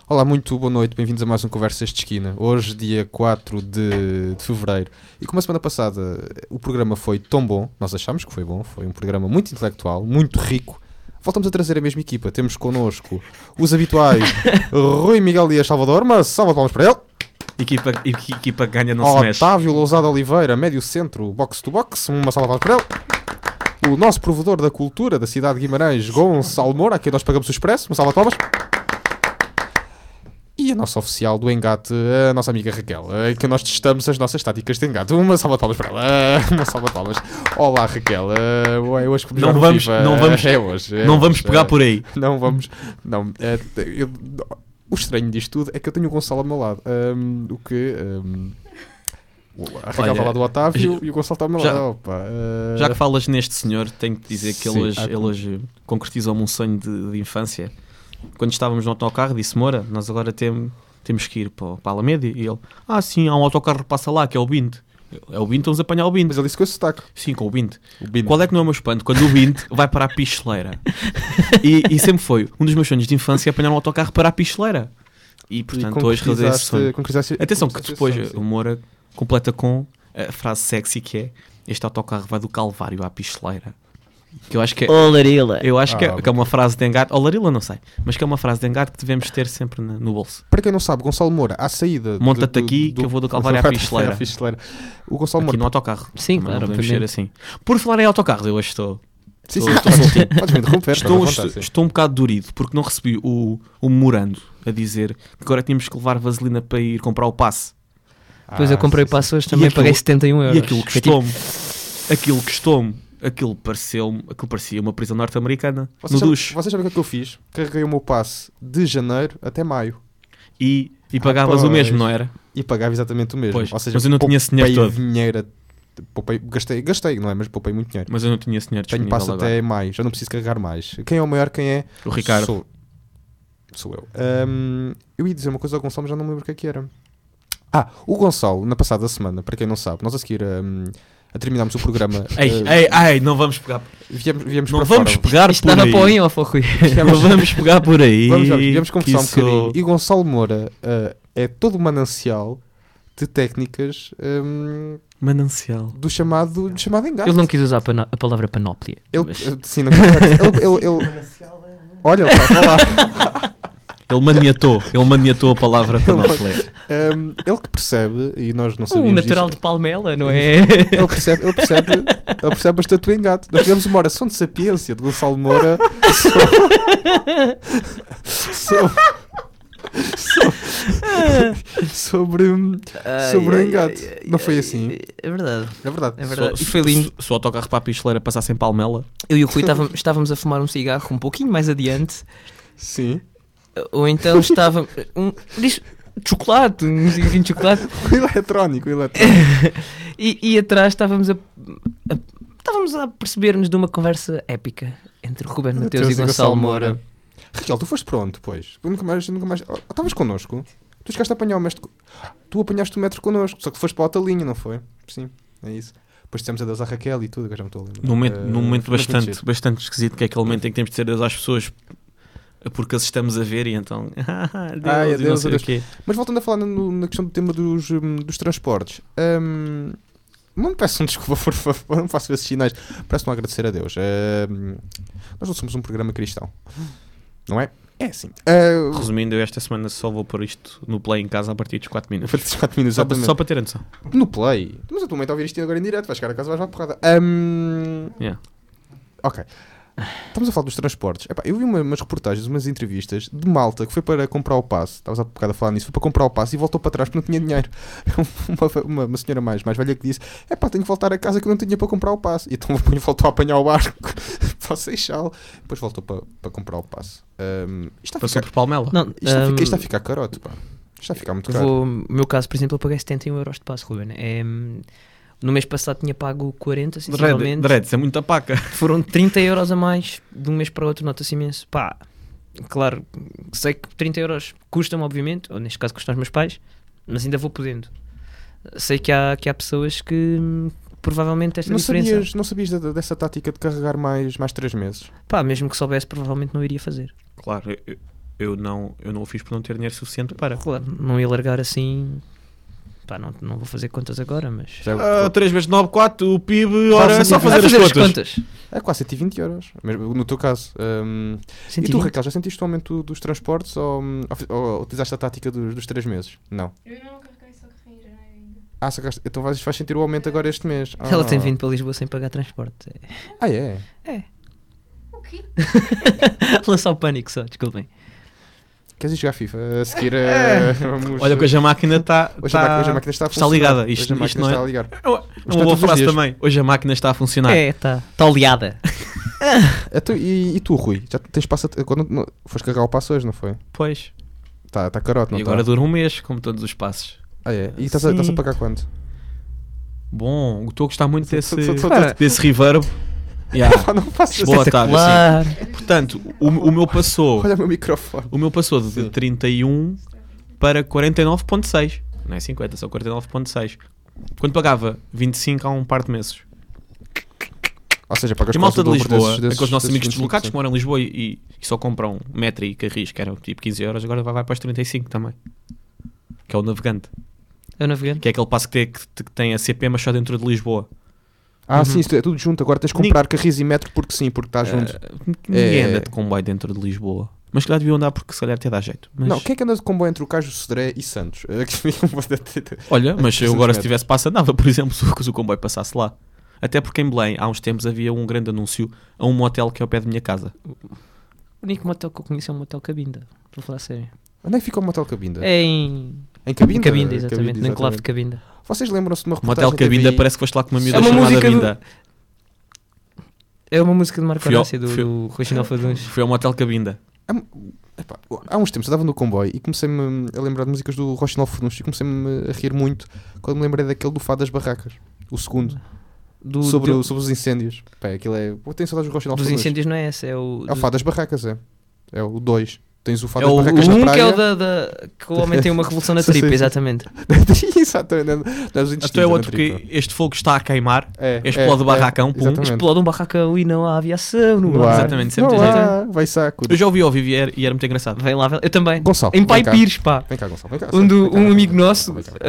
Olá, muito boa noite, bem-vindos a mais um Conversas de Esquina. Hoje, dia 4 de fevereiro. E como a semana passada o programa foi tão bom, nós achámos que foi bom, foi um programa muito intelectual, muito rico, voltamos a trazer a mesma equipa. Temos connosco os habituais Rui Miguel Dias Salvador, mas salva de palmas para ele. Equipa ganha, não se mexe. Otávio Lousada Oliveira, médio centro, box to box, uma salva de palmas para ele. O nosso provedor da cultura da cidade de Guimarães, Gonçalo Moura, a quem nós pagamos o expresso, uma salva de palmas. E a nossa oficial do engate, a nossa amiga Raquel, em que nós testamos as nossas táticas de engate. Uma salva de palmas para ela. Uma salva de palmas. Olá, Raquel. Hoje não vamos pegar por aí. Não vamos. Não. O estranho disto tudo é que eu tenho o Gonçalo ao meu lado. A Raquel está lá do Otávio e o Gonçalo está ao meu lado. Opa, já que falas neste senhor, tenho que dizer que ele hoje concretizou-me um sonho de infância. Quando estávamos no autocarro, disse: Moura, nós agora temos que ir para a Alameda. E ele: sim, há um autocarro que passa lá, que é o Bint. É o Bint, vamos apanhar o Bint. Mas ele disse com esse sotaque. Sim, com o Bint. Qual é que não é o meu espanto? Quando o Bint vai para a Picheleira. E sempre foi um dos meus sonhos de infância apanhar um autocarro para a Picheleira. E portanto hoje realizei esse sonho. Atenção que depois o Moura completa com a frase sexy que é: este autocarro vai do Calvário à Picheleira. Que eu acho que é, Olarila. Eu acho que é uma frase de engate. Olarila não sei, mas que é uma frase de engate que devemos ter sempre no bolso. Para quem não sabe, Gonçalo Moura, à saída monta-te aqui que eu vou do Calvário à Picheleira. O Gonçalo aqui Moura no autocarro. Sim, claro, mexer assim. Por falar em autocarro, eu hoje estou soltinho. Podes me interromper. Estou um bocado dorido porque não recebi o memorando a dizer que agora tínhamos que levar vaselina para ir comprar o passe. Depois eu comprei o passe hoje, também paguei 71 euros. E aquilo custou-me. Aquilo parecia uma prisão norte-americana. Vocês sabem o que eu fiz? Carreguei o meu passe de janeiro até maio. E pagavas o mesmo, não era? E pagava exatamente o mesmo. Pois, ou seja, mas eu não tinha esse dinheiro todo. Gastei, não é? Mas poupei muito dinheiro. Mas eu não tinha esse dinheiro disponível. Tenho passe até maio, já não preciso carregar mais. Quem é o maior? Quem é? O Ricardo. Sou eu. Eu ia dizer uma coisa ao Gonçalo, mas já não me lembro o que era. O Gonçalo, na passada semana, para quem não sabe, nós a seguir a terminarmos o programa. Não vamos pegar. Viemos não para vamos fora. pegar Isto por aí. Estava para o in-off, Rui. Não vamos pegar por aí. Viemos conversar um bocadinho. E Gonçalo Moura é todo o manancial de técnicas manancial do chamado engate. Ele não quis usar a palavra panóplia. Sim, não Olha, ele está lá. Ele maniatou a palavra panóplia. Ele que percebe, e nós não sabíamos natural disto. de Palmela, não é? Ele percebe bastante o engate. Nós tivemos uma oração de sapiência de Gonçalo Moura sobre o engate. Não foi assim? É verdade. E foi lindo. Se o autocarro para a Picheleira passasse em Palmela. Eu e o Rui estávamos a fumar um cigarro um pouquinho mais adiante. Sim. Ou então estava chocolate, um cigarrinho de chocolate. Eletrónico. E atrás estávamos a perceber-nos de uma conversa épica entre Ruben Mateus e Gonçalo Moura. Raquel, tu foste pronto, pois. Nunca mais. Estavas connosco. Tu chegaste a apanhar o mestre. Tu apanhaste o metro connosco, só que foste para a outra linha, não foi? Sim, é isso. Depois dissemos adeus à Raquel e tudo, agora já me estou a lembrar. Num momento bastante esquisito, que é aquele momento em que temos de dizer adeus às pessoas porque as estamos a ver e então adeus. Mas voltando a falar na questão do tema dos transportes, não me peçam desculpa, por favor, não faço esses sinais, parece-me agradecer a Deus. Nós não somos um programa cristão, não é? É assim. Resumindo, eu esta semana só vou pôr isto no play em casa a partir dos 4 minutos. A partir dos 4 minutos, só para ter a noção. No play? Mas a tua mãe está a ouvir isto agora em direto, vais chegar a casa e vais lá porrada. Ok. Estamos a falar dos transportes. Eu vi umas reportagens, umas entrevistas de malta que foi para comprar o passe. Estavas há bocado a falar nisso. Foi para comprar o passe e voltou para trás porque não tinha dinheiro. Uma senhora mais velha que disse: tenho que voltar a casa que eu não tinha para comprar o passe. E então voltou a apanhar o barco para o Seixal. Depois voltou para comprar o passe. Passou por Palmela. Isto está a ficar carote, pá. Isto está a ficar muito caro. No meu casse, por exemplo, eu paguei 71 euros de passe, Ruben. No mês passado tinha pago 40, sinceramente. Dread, isso é muita paca. Foram 30 euros a mais de um mês para o outro, nota-se imenso. Claro, sei que 30 euros custam-me, obviamente, ou neste caso custam aos meus pais, mas ainda vou podendo. Sei que há pessoas que provavelmente esta diferença... Não sabias dessa tática de carregar mais 3 meses? Mesmo que soubesse, provavelmente não iria fazer. Claro, eu não o fiz por não ter dinheiro suficiente para. Claro, não ia largar assim. Pá, não vou fazer contas agora, mas... 3 vezes 9, 4, o PIB, ora é só fazer as contas. É quase 120 euros, mesmo no teu caso. E tu, Raquel, já sentiste o aumento dos transportes ou utilizaste a tática dos 3 meses? Não. Eu não carreguei, só carreguei em janeiro ainda. Então vais sentir o aumento agora este mês. Ela tem vindo para Lisboa sem pagar transporte. É? É. O quê? Lançar o pânico só, desculpem. Queres ir jogar FIFA? A seguir Olha que hoje a máquina está hoje a máquina está ligada. Isto não está é... a ligar. Uma boa frase também. Hoje a máquina está a funcionar. Está oleada. E tu, Rui? Já tens passo... Quando foste carregar o passo hoje, não foi? Pois. Está carote, não está? E agora dura um mês, como todos os passos. É? E estás a pagar quanto? Bom, estou a gostar muito desse reverb. Não faço boa tarde. Assim. Portanto, o meu passou. Olha o meu microfone. O meu passou de 31 para 49.6. Não é 50, são 49.6. Quando pagava 25 há um par de meses. Ou seja, pagas a malta de Lisboa, aqueles nossos amigos 25, deslocados que moram em Lisboa e só compram metro e carris, que eram tipo 15 euros, agora vai para os 35 também. Que é o Navegante. É o Navegante? Que é aquele passo que tem a CP, mas só dentro de Lisboa. Sim, isto é tudo junto. Agora tens de comprar carris e metro porque está junto. Ninguém anda de comboio dentro de Lisboa. Mas se calhar devia andar porque se calhar até dá jeito. Mas... Não, quem é que anda de comboio entre o Caju, Sodré e Santos? Olha, mas eu agora se tivesse passo andava, por exemplo, se o comboio passasse lá. Até porque em Belém, há uns tempos, havia um grande anúncio a um motel que é ao pé da minha casa. O único motel que eu conheço é um motel Cabinda. Estou a falar sério. Onde é que fica o motel Cabinda? É em Cabinda? Em Cabinda, exatamente. No enclave de Cabinda. Vocês lembram-se de uma reportagem? Motel Cabinda, parece que foste lá com uma miúda uma chamada música Vinda. É uma música de Marco Horácio, do Reginaldo Faduns. Foi ao Motel Cabinda. Há uns tempos eu estava no comboio e comecei-me a lembrar de músicas do Reginaldo Faduns e comecei-me a rir muito quando me lembrei daquele do Fado das Barracas, o segundo, sobre os incêndios. Aquilo é... Tenho saudades do Reginaldo Dos Faduns. incêncios não é esse, é o... É o Fado das Barracas, é o 2. Tens o Fado das Barracas na praia. Que é o que o homem tem uma revolução na tripa, exatamente. Exatamente. Até é outro que este fogo está a queimar, explode o barracão, pum. Explode um barracão e não há aviação no ar. Exatamente, sempre vai saco. Eu já ouvi ao vivo e era muito engraçado. Vem lá, eu também. Gonçalo, em Pai Pires, pá. Vem cá, Gonçalo, vem cá. Um amigo nosso,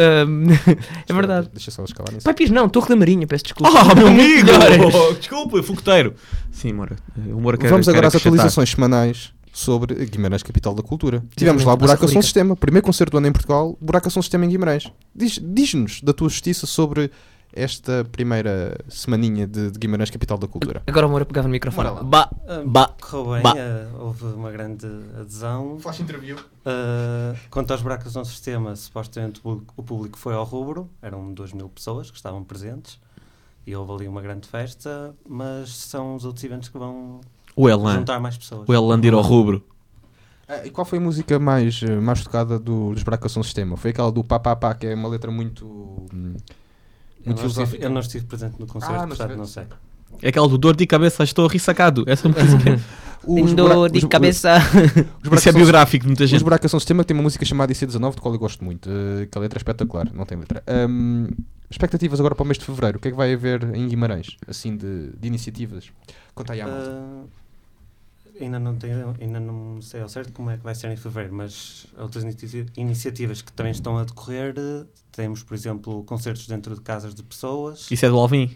é verdade. Deixa só escalar nisso. Pai Pires não, Torre da Marinha, peço desculpa. Meu amigo! Desculpa, fogoteiro. Sim, vamos agora às atualizações semanais sobre Guimarães, capital da cultura. Tivemos lá Buracação Sistema, primeiro concerto do ano em Portugal, Buracação Sistema em Guimarães. Diz-nos da tua justiça sobre esta primeira semaninha de Guimarães, capital da cultura. Agora o Moura pegava no microfone. Correu bem, houve uma grande adesão. Flash interview. Quanto aos Buracação Sistema, supostamente o público foi ao rubro, eram 2.000 pessoas que estavam presentes e houve ali uma grande festa, mas são os outros eventos que vão... juntar mais pessoas. O Elan de ir ao rubro. E qual foi a música mais tocada dos Buracação Sistema? Foi aquela do Pá Pá Pá, que é uma letra muito filosófica. Eu não estive presente no concerto, portanto não sei. É aquela do dor de cabeça, estou rissacado. Essa música. Dor de cabeça. Isso é biográfico de muita gente. Os Buracação Sistema tem uma música chamada IC19, de qual eu gosto muito. Que a letra é espetacular, não tem letra. Expectativas agora para o mês de fevereiro. O que é que vai haver em Guimarães? Assim, de iniciativas? Conta aí à malta. Ainda não sei ao certo como é que vai ser em fevereiro, mas outras iniciativas que também estão a decorrer, temos, por exemplo, concertos dentro de casas de pessoas. Isso é do Alvin?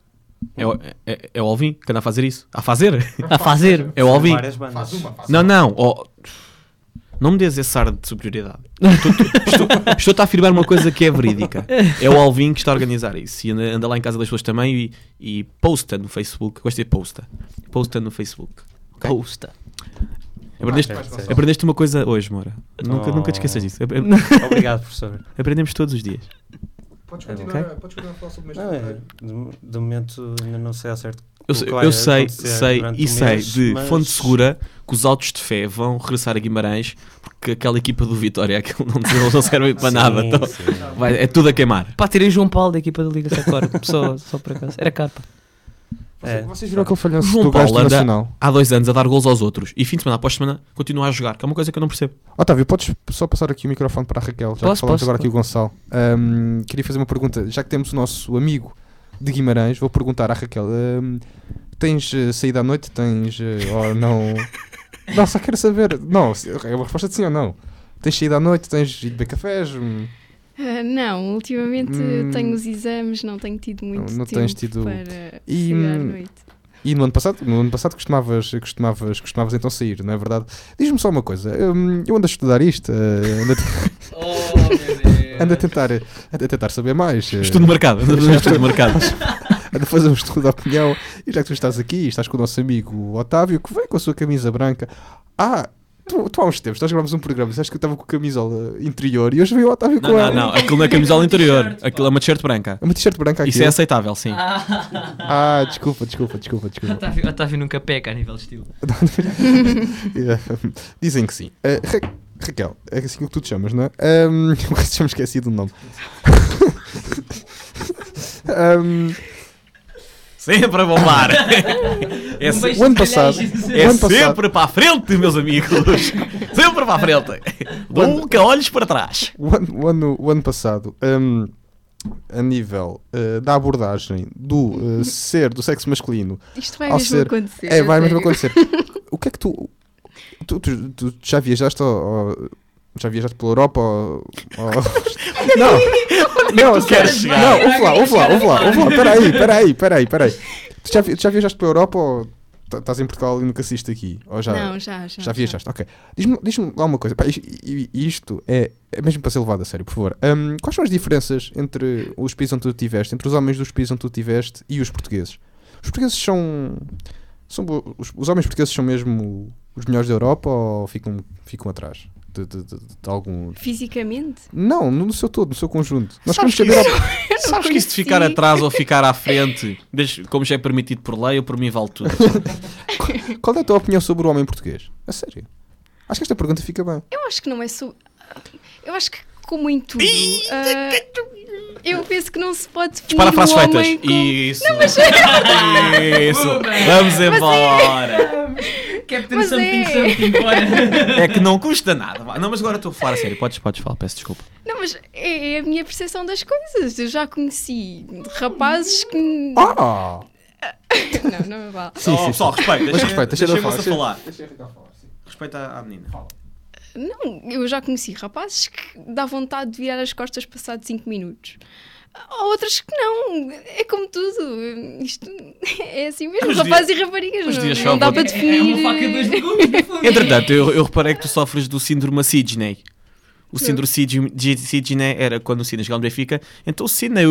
É o Alvin que anda a fazer isso? A fazer? É o Alvin. Não. Não me dês esse ar de superioridade. Estou a afirmar uma coisa que é verídica. É o Alvin que está a organizar isso. E anda lá em casa das pessoas também e posta no Facebook. Gosto de posta. Posta no Facebook. Okay. Posta. Aprendeste uma coisa hoje, Moura. Nunca te esqueças disso. Obrigado, professor. Aprendemos todos os dias. Podes continuar a falar sobre o mês de momento ainda não sei ao certo. Eu sei de fonte segura que os autos de fé vão regressar a Guimarães porque aquela equipa do Vitória não serve para nada. Então, é tudo a queimar. Pá, tirei João Paulo da equipa da Liga Secor. Só por acaso. Era carpa. Vocês viram aquele falhanço João do gajo Paulo nacional? Há 2 anos a dar gols aos outros e fim de semana após semana continua a jogar, que é uma coisa que eu não percebo. Otávio, podes só passar aqui o microfone para a Raquel, já que falamos agora aqui o Gonçalo. Queria fazer uma pergunta, já que temos o nosso amigo de Guimarães, vou perguntar à Raquel, tens saída à noite? Tens ou não? Não, só quero saber. Não, é uma resposta de sim ou não. Tens saído à noite, tens ido beber cafés? Não, ultimamente tenho os exames, não tenho tido muito tempo tens tido... para sair à noite. E no ano passado costumavas então sair, não é verdade? Diz-me só uma coisa, eu ando a estudar isto, ando a tentar saber mais. Estudo de mercado, Ando a fazer um estudo de opinião, e já que tu estás aqui, estás com o nosso amigo Otávio, que vem com a sua camisa branca. Tu há uns tempos, nós gravámos um programa, disseste que eu estava com a camisola interior e hoje veio o Otávio com ela. Não, aquilo não é camisola interior, aquilo é uma t-shirt branca. É uma t-shirt branca aqui. Isso é aceitável, sim. Desculpa. Otávio nunca peca a nível de estilo. Dizem que sim. Raquel, é assim que tu te chamas, não é? Já me esqueci do nome. Sempre a bombar. O ano passado. Sempre para a frente, meus amigos. Sempre para a frente. Nunca olhes para trás. O ano passado, a nível da abordagem do ser do sexo masculino. Isto vai mesmo acontecer. Vai mesmo acontecer. O que é que tu já viajaste já viajaste pela Europa? Não, ouve lá, peraí. Tu já viajaste pela Europa ou estás em Portugal e nunca saíste aqui? Ou Não, já viajaste, ok. Diz-me lá uma coisa, isto é mesmo para ser levado a sério, por favor. Quais são as diferenças entre os países onde tu estiveste, entre os homens dos países onde tu estiveste e os portugueses? Os portugueses os homens portugueses são mesmo os melhores da Europa ou ficam atrás? De algum... Fisicamente? Não, no seu todo, no seu conjunto. Nós sabes que isso de ficar atrás ou ficar à frente, como já é permitido por lei, ou por mim vale tudo? Qual é a tua opinião sobre o homem português? A sério? Acho que esta pergunta fica bem. Eu acho que não é só... Eu acho que, como em tudo, eu penso que não se pode definir dispara frases homem feitas. Isso. Não, mas... Isso. Vamos embora. Captain something, bora. É que não custa nada. Não, mas agora estou a falar a sério. Podes falar, peço desculpa. Não, mas é a minha percepção das coisas. Eu já conheci rapazes que... Não vale. Sim. Pessoal, respeita. Deixa-me falar. Respeita à menina. Não, eu já conheci rapazes que dá vontade de virar as costas passados 5 minutos. Há outras que não. É como tudo. Isto é assim mesmo. Rapazes e raparigas. Não dá para definir. É uma faca de 2 legumes. Entretanto, eu reparei que tu sofres do síndrome Sidney. O síndrome Sidney era quando o Sidney chegou no Benfica. Então o Sidney,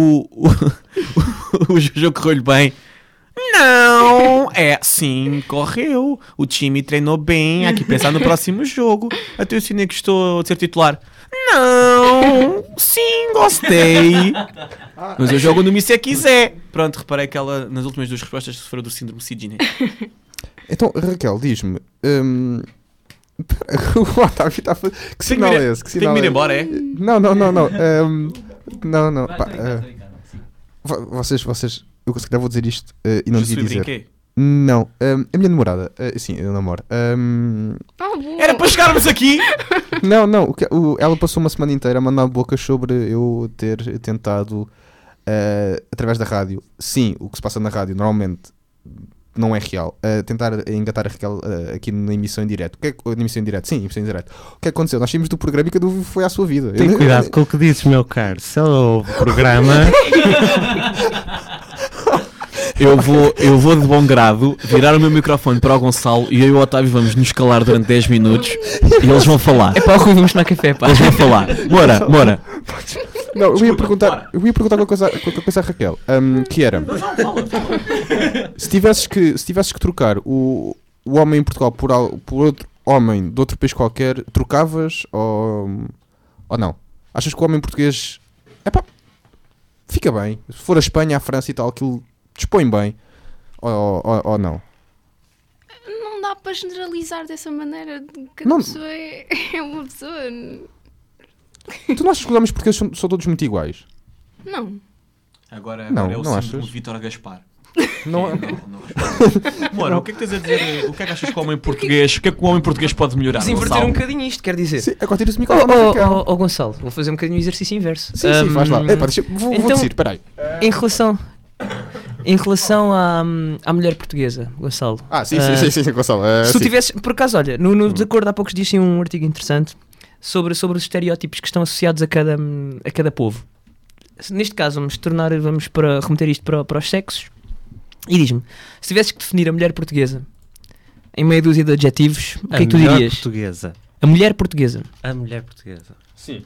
o jogo correu-lhe bem. Não, sim, correu. O time treinou bem. Aqui pensar no próximo jogo. Até o Sidney gostou de ser titular. Não, sim, gostei. Mas eu jogo no Mi se quiser. Pronto, reparei que ela nas últimas 2 respostas sofreu do síndrome Sidney. Então, Raquel, diz-me. O Otávio está a fazer. Que sinal é esse? Tem que me ir embora, é? Não. Vocês. Eu se calhar vou dizer isto e não devia dizer. Brinquei? Não, a minha namorada, sim, eu namoro. Era para chegarmos aqui! Não, ela passou uma semana inteira a mandar bocas sobre eu ter tentado, através da rádio, sim, o que se passa na rádio normalmente não é real, tentar engatar a Raquel aqui na emissão em direto. Emissão em direto? Sim, emissão em direto. O que aconteceu? Nós saímos do programa e cada um foi à sua vida. Tem cuidado com o que dizes, meu caro. Se ela ouve o programa... Eu vou de bom grado virar o meu microfone para o Gonçalo e eu e o Otávio vamos nos calar durante 10 minutos e eles vão falar. É para o Rui, vamos tomar café, pá. Eles vão falar. Bora. Não, eu ia perguntar qualquer coisa à Raquel, que era... Se tivesses que trocar o homem em Portugal por outro homem de outro país qualquer, trocavas ou não? Achas que o homem português... fica bem. Se for a Espanha, a França e tal, aquilo... dispõe bem ou não? Não dá para generalizar dessa maneira. Cada pessoa é uma pessoa. Tu não achas que os homens portugueses são todos muito iguais? Não. Agora é o símbolo de Vítor Gaspar. Não. Mano, o que é que tens a dizer? O que é que achas que o homem português... O que é que o homem português pode melhorar? Desinverter um bocadinho isto, quer dizer. Sim, agora tira-se o microfone. Gonçalo, vou fazer um bocadinho o exercício inverso. Sim, faz lá. Vou descer, peraí. Em relação Em relação à mulher portuguesa, Gonçalo. Sim, Gonçalo. Se tu tivesses, por acaso, olha, no De Acordo há poucos dias tinha um artigo interessante sobre os estereótipos que estão associados a cada povo. Neste caso, vamos remeter isto para os sexos. E diz-me, se tivesses que definir a mulher portuguesa em meia dúzia de adjetivos, o que é que tu dirias? Portuguesa. A mulher portuguesa. A mulher portuguesa. Sim.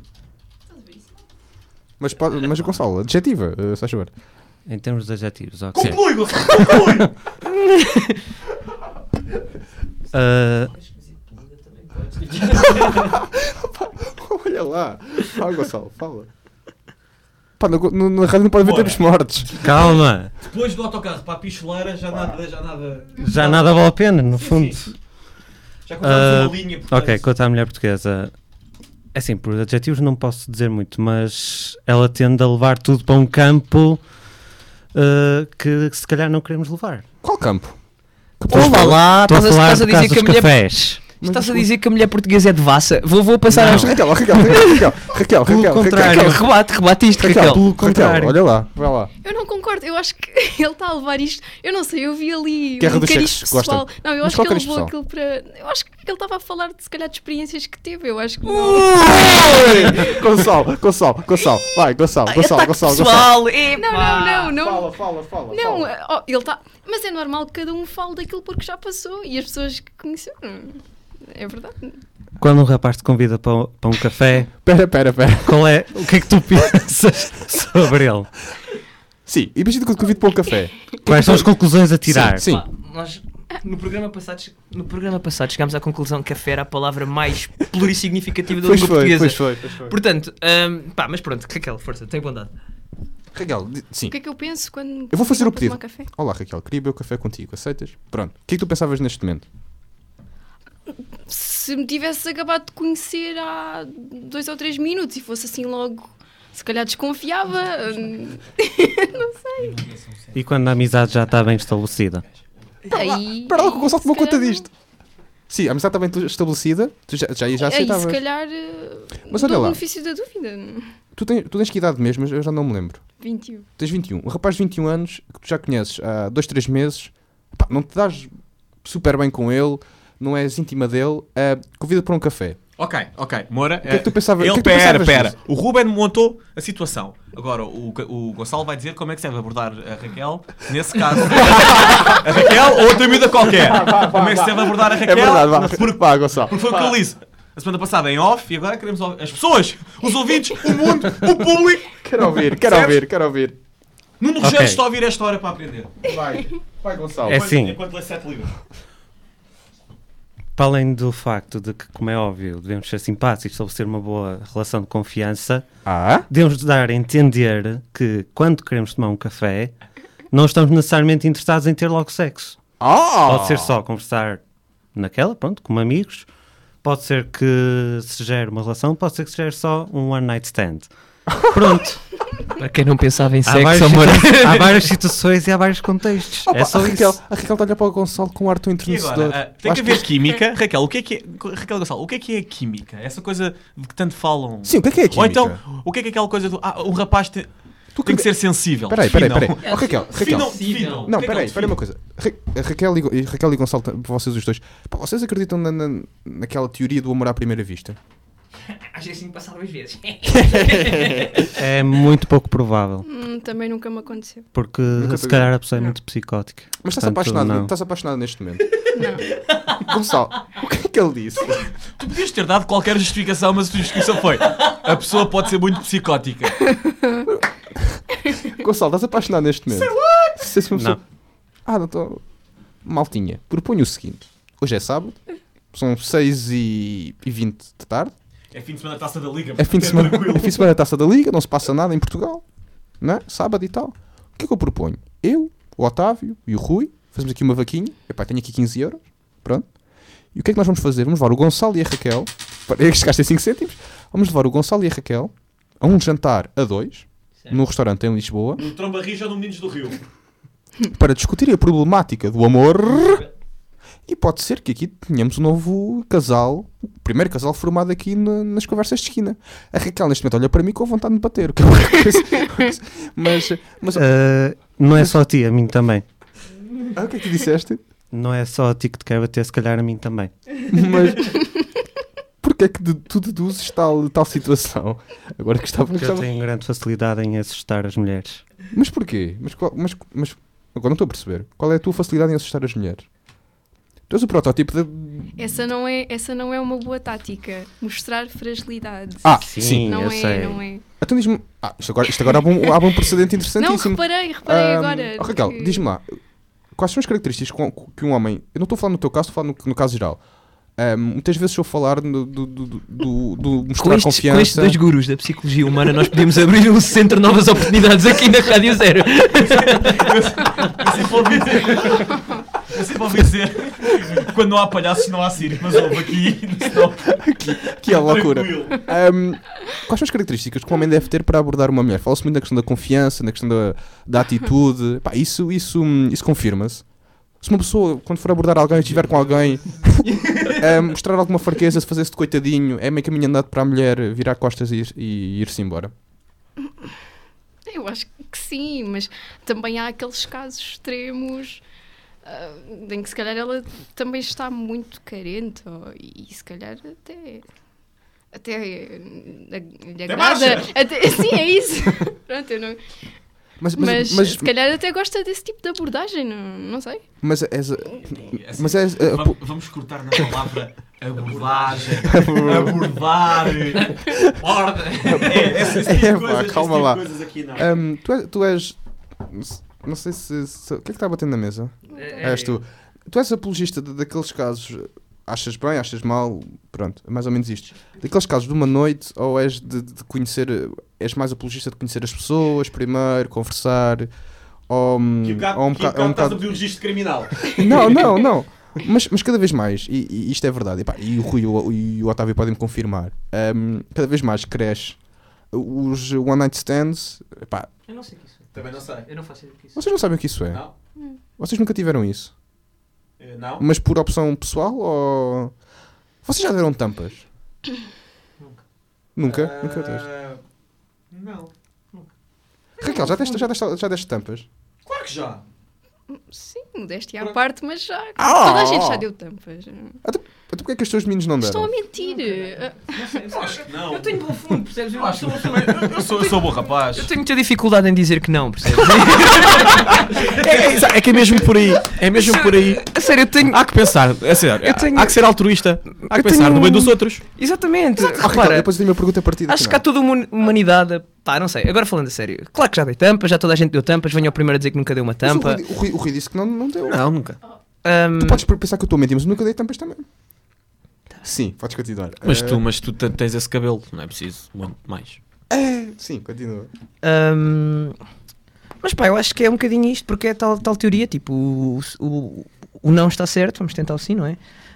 Mas Gonçalo, adjetiva, se faz favor. Em termos de adjetivos, ok. Conclui, Gonçalo, conclui! Olha lá. Fala, Gonçalo, fala. Pá, na rádio não pode haver tempos mortos. Calma. Depois do autocarro para a pistoleira já nada Já nada vale a pena, no fundo. Sim. Já contamos uma linha. Portanto. Ok, quanto à mulher portuguesa, é assim, por adjetivos não posso dizer muito, mas ela tende a levar tudo para um campo que se calhar não queremos levar. Qual campo? Olá lá, estás a falar de casa dos cafés. Estás a dizer que a mulher portuguesa é devassa? Vou passar a... Raquel. Rebate isto, Raquel. Pelo contrário. Olha lá, vai lá. Eu não concordo, eu acho que ele está a levar isto. Eu não sei, eu vi ali Guerra dos cariz sexos, pessoal. gosta. Não, eu Mas acho que ele qual levou cariz aquilo para. Eu acho que ele estava a falar de se calhar de experiências que teve. Eu acho que não. Gonçalo. Vai, Gonçalo. Pessoal, Não. Fala. Não, ele está. Mas é normal que cada um fale daquilo porque já passou e as pessoas que conheceram. É verdade. Quando um rapaz te convida para um café... Pera. O que é que tu pensas sobre ele? Sim, imagina que eu te convido para um café. Quais são as conclusões a tirar? Sim. Pá, nós, no programa passado chegámos à conclusão que café era a palavra mais plurissignificativa da língua portuguesa. Pois foi. Portanto, mas pronto, Raquel, força, tem bondade. Raquel, sim. O que é que eu penso quando eu vou fazer o pedido. Tomar café? Olá, Raquel, queria beber o café contigo, aceitas? Pronto. O que é que tu pensavas neste momento? Se me tivesse acabado de conhecer há 2 ou 3 minutos e fosse assim logo, se calhar desconfiava. Não sei. E quando a amizade já está bem estabelecida? Aí, Espera lá que o Gonçalo tomou conta não. disto. Sim, a amizade está bem estabelecida, tu já aceitavas. Aí se calhar Mas olha dou o lá. benefício da dúvida. Tu tens que idade mesmo, eu já não me lembro. 21. Tens 21. Um rapaz de 21 anos que tu já conheces há 2, 3 meses, pá, não te dás super bem com ele, não és íntima dele, convida para um café. Ok, Moura. O que é que tu pensavas? Pera. O Ruben montou a situação. Agora, o Gonçalo vai dizer como é que se deve abordar a Raquel, nesse caso. A Raquel ou outra miúda qualquer. Como é que se deve abordar a Raquel? É verdade, vá, Gonçalo. Porque foi o que ele disse. A semana passada em off e agora queremos ouvir as pessoas, os ouvintes, o mundo, o público. Quero ouvir. Nuno Rogério está a ouvir esta hora para aprender. Vai, Gonçalo. É assim. Enquanto lê 7 livros. Para além do facto de que, como é óbvio, devemos ser simpáticos e estabelecer uma boa relação de confiança, devemos dar a entender que, quando queremos tomar um café, não estamos necessariamente interessados em ter logo sexo. Pode ser só conversar naquela, pronto, como amigos. Pode ser que se gere uma relação, pode ser que se gere só um one night stand. Pronto. Para quem não pensava em sexo, amor. Há várias situações e há vários contextos. É só isso. A Raquel está a olhar para o Gonçalo com um ar tão entrenecedor. Tem que haver química. Raquel, Raquel Gonçalo, o que é a química? Essa coisa de que tanto falam. Sim, o que é a química? Ou então, o que é aquela coisa do... um rapaz tem que ser sensível. Peraí. Raquel. Não, peraí uma coisa. Raquel e Gonçalo, vocês os dois, vocês acreditam naquela teoria do amor à primeira vista? Acho que assim passa algumas vezes. É muito pouco provável. Também nunca me aconteceu. Porque se calhar a pessoa é muito psicótica. Mas estás apaixonado neste momento? Não. Gonçalo, o que é que ele disse? Tu podias ter dado qualquer justificação, mas a tua justificação foi: a pessoa pode ser muito psicótica. Gonçalo, estás apaixonado neste momento? Sei lá! Não. Não estou... Maltinha, proponho o seguinte. Hoje é sábado, são 6h20 da tarde. É fim de semana da Taça da Liga. É fim de semana da Taça da Liga, não se passa nada em Portugal. Não é? Sábado e tal. O que é que eu proponho? Eu, o Otávio e o Rui fazemos aqui uma vaquinha. Epá, tenho aqui 15 euros. Pronto. E o que é que nós vamos fazer? Vamos levar o Gonçalo e a Raquel. Este gasto é 5 cêntimos. Vamos levar o Gonçalo e a Raquel a um jantar a 2 num restaurante em Lisboa. No Trombarrija ou no Meninos do Rio. Para discutir a problemática do amor. E pode ser que aqui tenhamos um novo casal, o primeiro casal formado aqui nas conversas de esquina. A Raquel neste momento olha para mim com vontade de me bater. Mas Não é só a ti, a mim também. O que é que tu disseste? Não é só a ti que te quer bater, se calhar a mim também. Mas porquê é que tu deduzes tal situação? Agora que estava... Porque eu tenho grande facilidade em assustar as mulheres. Mas porquê? Mas agora não estou a perceber. Qual é a tua facilidade em assustar as mulheres? Tu és o protótipo de... Essa não é uma boa tática. Mostrar fragilidade. Sim, não eu é, sei. não é. Então diz-me... isto agora abre um precedente interessantíssimo. Não, reparei agora. Raquel, diz-me lá. Quais são as características que um homem... Eu não estou a falar no teu caso, estou a falar no caso geral. Muitas vezes estou a falar do mostrar confiança. Com estes 2 gurus da psicologia humana nós podíamos abrir um centro de novas oportunidades aqui na Rádio Zero. Eu sempre ouvi dizer quando não há palhaços não há circo, mas houve aqui aqui é loucura. Quais são as características que um homem deve ter para abordar uma mulher? Fala-se muito na questão da confiança, na questão da atitude. Pá, isso confirma-se. Se uma pessoa, quando for abordar alguém, estiver com alguém, mostrar alguma fraqueza, se fazer-se de coitadinho, é meio caminho andado para a mulher virar costas e ir-se embora? Eu acho que sim, mas também há aqueles casos extremos em que se calhar ela também está muito carente e se calhar até lhe agrada. Sim, é isso. Pronto, eu não... Mas se calhar até gosta desse tipo de abordagem, não sei. Vamos cortar na palavra abordagem, abordar, ordem. Calma lá. Tu és... Não sei se... O que é que está a bater na mesa? És tu. Tu és apologista daqueles casos... Achas bem, achas mal, pronto, é mais ou menos isto. Daqueles casos de uma noite, ou és de conhecer, és mais apologista de conhecer as pessoas primeiro, conversar, ou um bocado... estás a pedir um registro criminal. Não. Mas cada vez mais, e isto é verdade, e o Rui e o Otávio podem me confirmar, cada vez mais cresce os one night stands. Epá, eu não sei o que isso é. Também não sei. Eu não faço ideia do que isso. Vocês não sabem o que isso é? Não. Vocês nunca tiveram isso? Não. Mas por opção pessoal ou... Vocês já deram tampas? Nunca? Nunca deste? Não. Nunca. Raquel, já deste tampas? Claro que já. Sim, modéstia à parte, mas já. Toda a gente já deu tampas. Então porquê é que os teus meninos não deram? Estão a mentir. Eu acho que não. Eu tenho bom fundo, percebes? Eu sou bom rapaz. Eu tenho muita dificuldade em dizer que não, percebes? É que é mesmo por aí. É mesmo por aí. A sério, eu tenho... Há que pensar. É sério. Há que ser altruísta. Há que pensar no bem dos outros. Exatamente. Repara, depois eu tenho uma pergunta a partir daqui. Acho que há toda uma humanidade... Pá, não sei. Agora falando a sério. Claro que já dei tampas, já toda a gente deu tampas. Venho ao primeiro a dizer que nunca deu uma tampa. O Rui disse que não deu. Não, nunca. Tu podes pensar que eu estou a mentir, mas eu nunca dei tampas também. Sim, podes continuar. Mas tu tens esse cabelo, não é preciso muito mais. Sim, continua. Mas pá, eu acho que é um bocadinho isto, porque é tal teoria, tipo, o não está certo, vamos tentar assim, não é?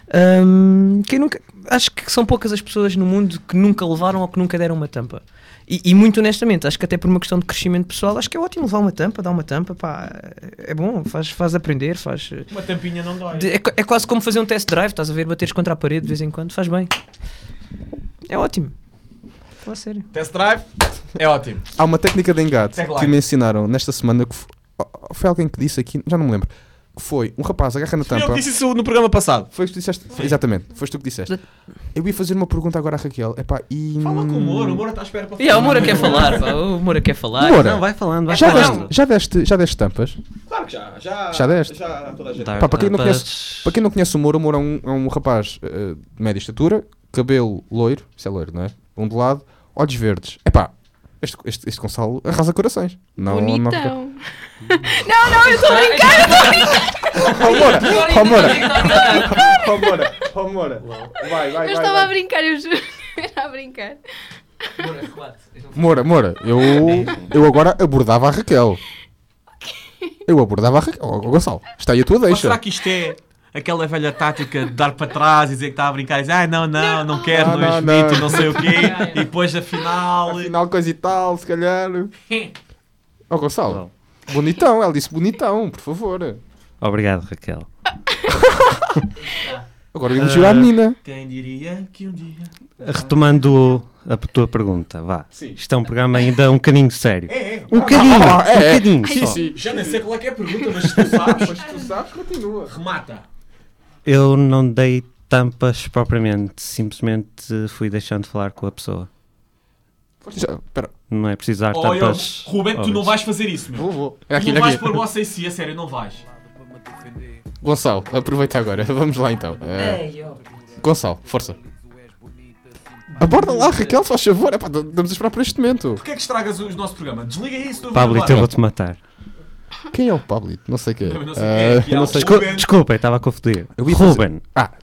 Acho que são poucas as pessoas no mundo que nunca levaram ou que nunca deram uma tampa. E muito honestamente, acho que até por uma questão de crescimento pessoal, acho que é ótimo levar uma tampa, dar uma tampa, pá, é bom, faz aprender, faz... Uma tampinha não dói. É quase como fazer um test drive, estás a ver, bateres contra a parede de vez em quando, faz bem. É ótimo. Fala sério. Test drive é ótimo. Há uma técnica de engate que me ensinaram nesta semana, que foi alguém que disse aqui, já não me lembro, que foi um rapaz agarra na tampa. Eu disse isso no programa passado. Foi o que tu disseste? Exatamente, foste tu que disseste. Eu ia fazer uma pergunta agora à Raquel. Epá, Fala com o Moura está à espera para falar. O Moura quer falar, pá. O Moura quer falar. Moura, não, vai falando. Já deste tampas? Claro que já. Já deste? Já toda a gente. Pá, para quem não conhece o Moura é um rapaz de média estatura, cabelo loiro, isso é loiro, não é? Ondulado, olhos verdes. Epá, este Gonçalo arrasa corações. Bonitão. Não, eu estou a brincar. Moura. Vai. Eu estava a brincar, eu juro. Era a brincar. Moura, eu agora abordava a Raquel. Gonçalo, está aí a tua deixa. Mas será que isto é aquela velha tática de dar para trás e dizer que está a brincar e dizer não quero, não admito, não sei o quê, e depois afinal coisa e tal, se calhar. Gonçalo, bonitão, ela disse bonitão, por favor. Obrigado, Raquel. Agora vamos girar a menina. Quem diria que um dia Retomando a tua pergunta, vá. Sim. Isto é um programa ainda um bocadinho sério. Um bocadinho. Sim. Já nem sei qual é que é a pergunta, mas tu sabes, continua. Remata. Eu não dei tampas propriamente, simplesmente fui deixando de falar com a pessoa. Não é preciso dar tampas. Ruben, tu não vais fazer isso, meu. Vou. Tu não vais pôr você em si, a sério, não vais. Gonçalo, aproveita agora. Vamos lá então. Gonçalo, força. Aborda lá, Raquel, faz favor. Vamos a esperar por este momento. Porquê é que estragas o nosso programa? Desliga isso. Pablito, eu vou-te matar. Quem é o Pablito? Não sei quem é. Desculpa, eu estava a confundir. Ruben.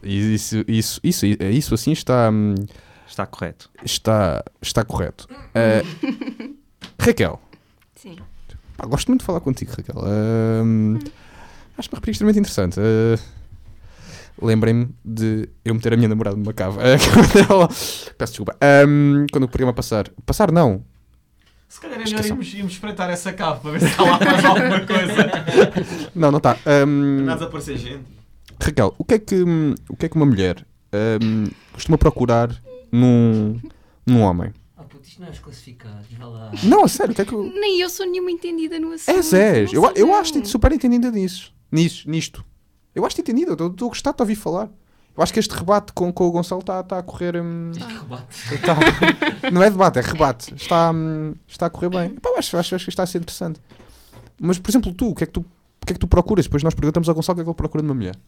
Isso assim está... Está correto. Está correto. Raquel. Sim. Gosto muito de falar contigo, Raquel. Acho uma rapariga extremamente interessante. Lembrem-me de eu meter a minha namorada numa cava. Peço desculpa. Quando o programa passar... Passar não. Se calhar é melhor irmos espreitar essa cava para ver se está lá mais alguma coisa. Não está. Não a desaparecer gente. Raquel, o que é que uma mulher costuma procurar num homem? Puto, isto não é os classificados, vai lá. Não, a sério, o que é que... Nem eu sou nenhuma entendida no assunto. Eu acho-te super entendida nisto. Eu acho-te entendida, estou a gostar de te ouvir falar. Eu acho que este rebate com o Gonçalo está a correr... Rebate? Não é debate, é rebate. Está a correr bem. Acho que está a ser interessante. Mas, por exemplo, tu, o que é que tu procuras? Depois nós perguntamos ao Gonçalo o que é que ele procura numa mulher.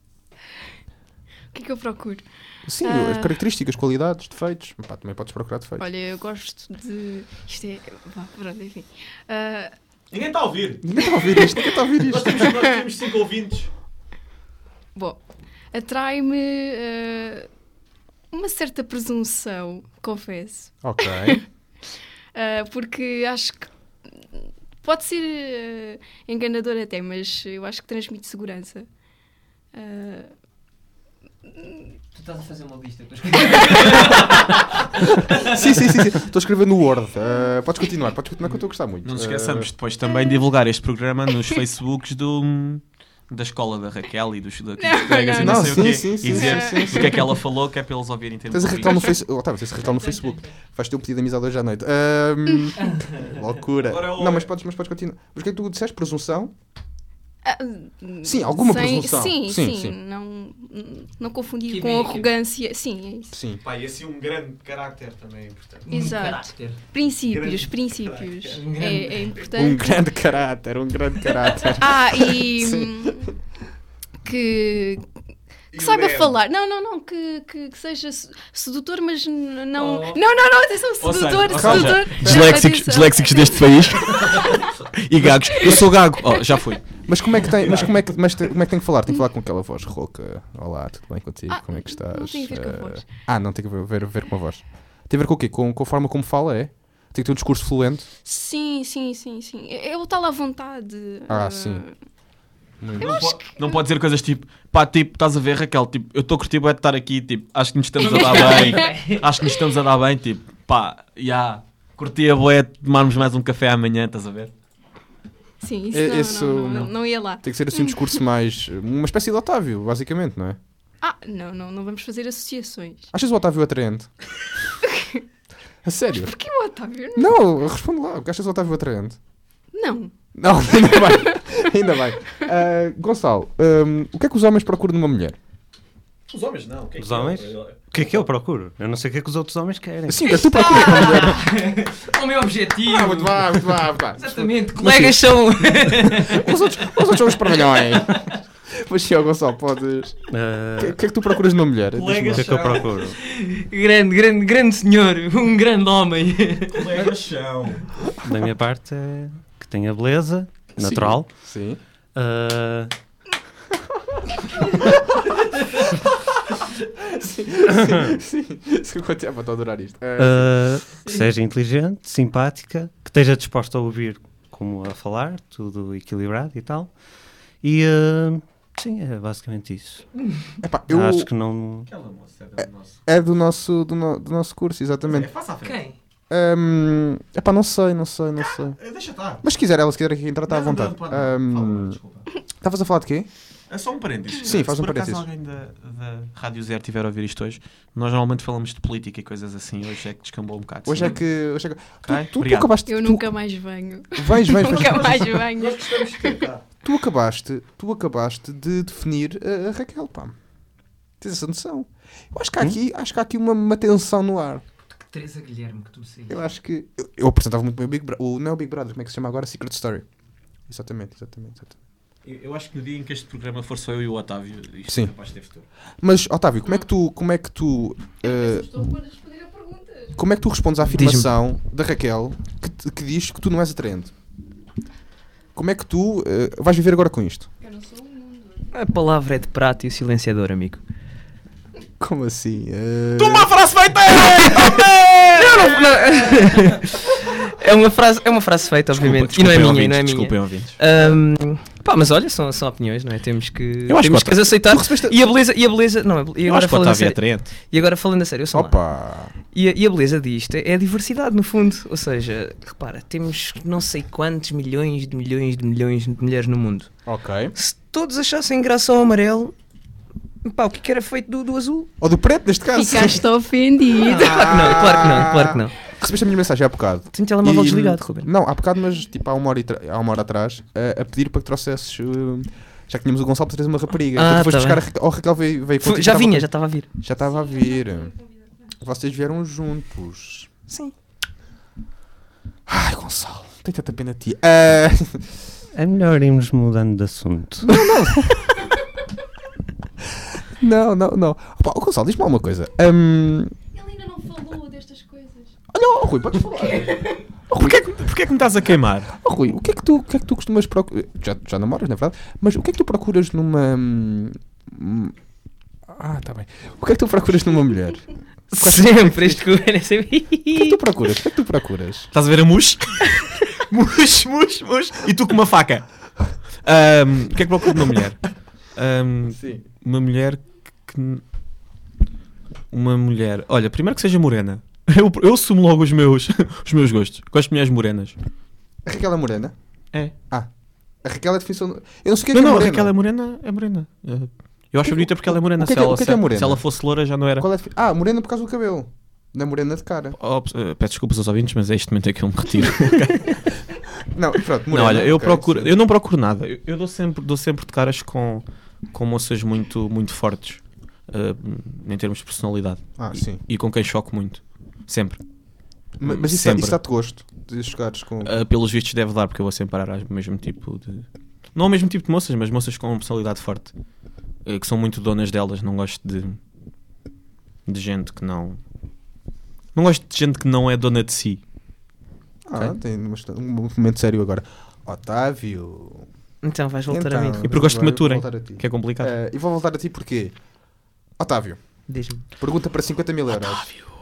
O que é que eu procuro? Sim, as características, qualidades, defeitos. Também podes procurar defeitos. Olha, eu gosto de... Isto é... Pronto, enfim. Ninguém está a ouvir. Ninguém está a ouvir isto. Nós temos 5 ouvintes. Bom, atrai-me uma certa presunção, confesso. Ok. Porque acho que pode ser enganador até, mas eu acho que transmite segurança. Tu estás a fazer uma lista com as Sim. Estou a escrever no Word. Podes continuar que eu estou a gostar muito. Não nos esqueçamos depois também de divulgar este programa nos Facebooks da escola da Raquel e dos colegas e não sei o quê. Sim, e dizer o que é que ela falou, que é para eles ouvirem. Tens a Raquel no Facebook. Tens a Raquel no Facebook. Faz-te um pedido de amizade hoje à noite. Loucura. Não, mas podes continuar. Mas o que é que tu disseste? Presunção? Sim, alguma presunção. Sim. Não confundir com arrogância. Sim, é isso. Sim. Pá, e assim um grande caráter também é importante. Exato. Princípios. É importante. Um grande caráter. E que saiba falar. Não, que seja sedutor, mas não. Não, atenção, sedutor. Disléxicos deste país. E gagos. Eu sou gago. Já fui. Mas como é que tem que falar? Tem que falar com aquela voz rouca. Olá, tudo bem contigo? Como é que estás? Não tem a ver com a voz. Não tem a ver com a voz. Tem a ver com o quê? Com a forma como fala, é? Tem que ter um discurso fluente? Sim. É o tal à vontade. Sim. Não pode dizer coisas tipo, estás a ver, Raquel, tipo, eu estou a curtir de estar aqui, tipo, acho que nos estamos a dar bem, tipo, curtia bué tomarmos mais um café amanhã, estás a ver? Sim, isso não ia lá. Tem que ser assim um discurso mais, uma espécie de Otávio, basicamente, não é? Não vamos fazer associações. Achas o Otávio atraente? A sério? Mas porquê o Otávio? Não, responde lá, achas o Otávio atraente? Não, ainda bem. Gonçalo, o que é que os homens procuram numa mulher? Os homens não. Os homens? O que é que eu procuro? Eu não sei o que é que os outros homens querem. Sim, tu procuras uma mulher. O meu objetivo. Muito bem. Exatamente, colegas são... Os outros são os parvalhões. Mas sim, Gonçalo, podes... O que é que tu procuras numa mulher? O que é que eu procuro? Grande senhor, um grande homem. Colegas são. Da minha parte é que tenha beleza natural. Sim. Sim. Estou a adorar isto. Que seja inteligente, simpática, que esteja disposta a ouvir como a falar, tudo equilibrado e tal. E sim, é basicamente isso. Acho que não... Aquela moça é do nosso curso, exatamente. Passa à frente. Quem? Não sei. Deixa estar. Mas se quiser aqui entrar, está à vontade. Desculpa. Estavas a falar de quê? É só um parênteses. Sim, faz um parênteses. Se por acaso alguém da Rádio Zero estiver a ouvir isto hoje, nós normalmente falamos de política e coisas assim. Hoje é que descambou um bocado. Hoje é que... Okay? Tu acabaste... Eu nunca mais venho. Vais. Nunca mais venho. Tu acabaste de definir a Raquel, pá. Tens essa noção. Eu acho que há aqui uma tensão no ar. Teresa Guilherme, que tu sei. Eu acho que... Eu apresentava muito bem o Big Brother. Não é o Big Brother, como é que se chama agora? Secret Story. Exatamente. Eu acho que no dia em que este programa for só eu e o Otávio, isto Sim. é capaz de ter futuro. Mas, Otávio, como é que tu respondes à afirmação da Raquel que diz que tu não és atraente? Como é que tu vais viver agora com isto? Eu não sou um mundo. A palavra é de prato e o silenciador, amigo. Como assim? Tu uma frase feita! É uma frase feita, obviamente. Desculpa, e não é minha, ouvintes, não é minha. Desculpem, ouvintes. Mas olha, são opiniões, não é? Temos que que as aceitar. E a beleza, não, e agora falando a sério. E agora falando a sério, e a beleza disto é a diversidade, no fundo. Ou seja, repara, temos não sei quantos milhões de mulheres no mundo. Ok. Se todos achassem graça ao amarelo, pá, o que era feito do azul? Ou do preto, neste caso. Ficaste ofendido. Não, claro que não. Recebeste a minha mensagem há bocado. Tenho o telemóvel desligado, Ruben. Não, há bocado, mas tipo há uma hora atrás, a pedir para que trouxesses. Já que tínhamos o Gonçalo para trazer uma rapariga. Então tu foste buscar a Raquel. Raquel veio já estava a vir. Já estava a vir. Vocês vieram juntos. Sim. Ai, Gonçalo, tenho tanta pena de ti. É melhor irmos mudando de assunto. Não. Opa, Gonçalo, diz-me uma coisa. Ele ainda não falou destas coisas. Olha, Rui, podes falar. Porquê que me estás a queimar? Rui, o que é que tu costumas procurar? Já namoras, na verdade. Mas o que é que tu procuras numa... tá bem. O que é que tu procuras numa mulher? Sempre, este Ruben é sempre... O que é que tu procuras? Estás a ver a mus? mus. E tu com uma faca. O que é que procuras numa mulher? Sim. Uma mulher que... Uma mulher... Olha, primeiro que seja morena. Eu assumo logo os meus gostos. Gosto de mulheres morenas. A Raquel é morena? É. A Raquel é definição... Eu não sei o que é morena. A Raquel é morena. Eu acho bonita porque ela é morena. Se ela fosse loura já não era. Morena por causa do cabelo. Não é morena de cara. Peço desculpas aos ouvintes, mas é este momento é que eu me retiro. Não, pronto, morena. Não, olha, eu não procuro nada. Eu dou sempre de caras com moças muito, muito fortes. Em termos de personalidade. Sim. E com quem choco muito. Sempre. Mas isso dá-te gosto de jogares com... Pelos vistos deve dar, porque eu vou sempre parar ao mesmo tipo de... Não ao mesmo tipo de moças, mas moças com uma personalidade forte. Que são muito donas delas. Não gosto de gente que não... Não gosto de gente que não é dona de si. Okay? Tem um momento sério agora. Otávio... Então vais voltar a mim. E porque gosto de maturem, que é complicado. E vou voltar a ti porquê? Otávio, diz-me. Pergunta para 50 mil euros.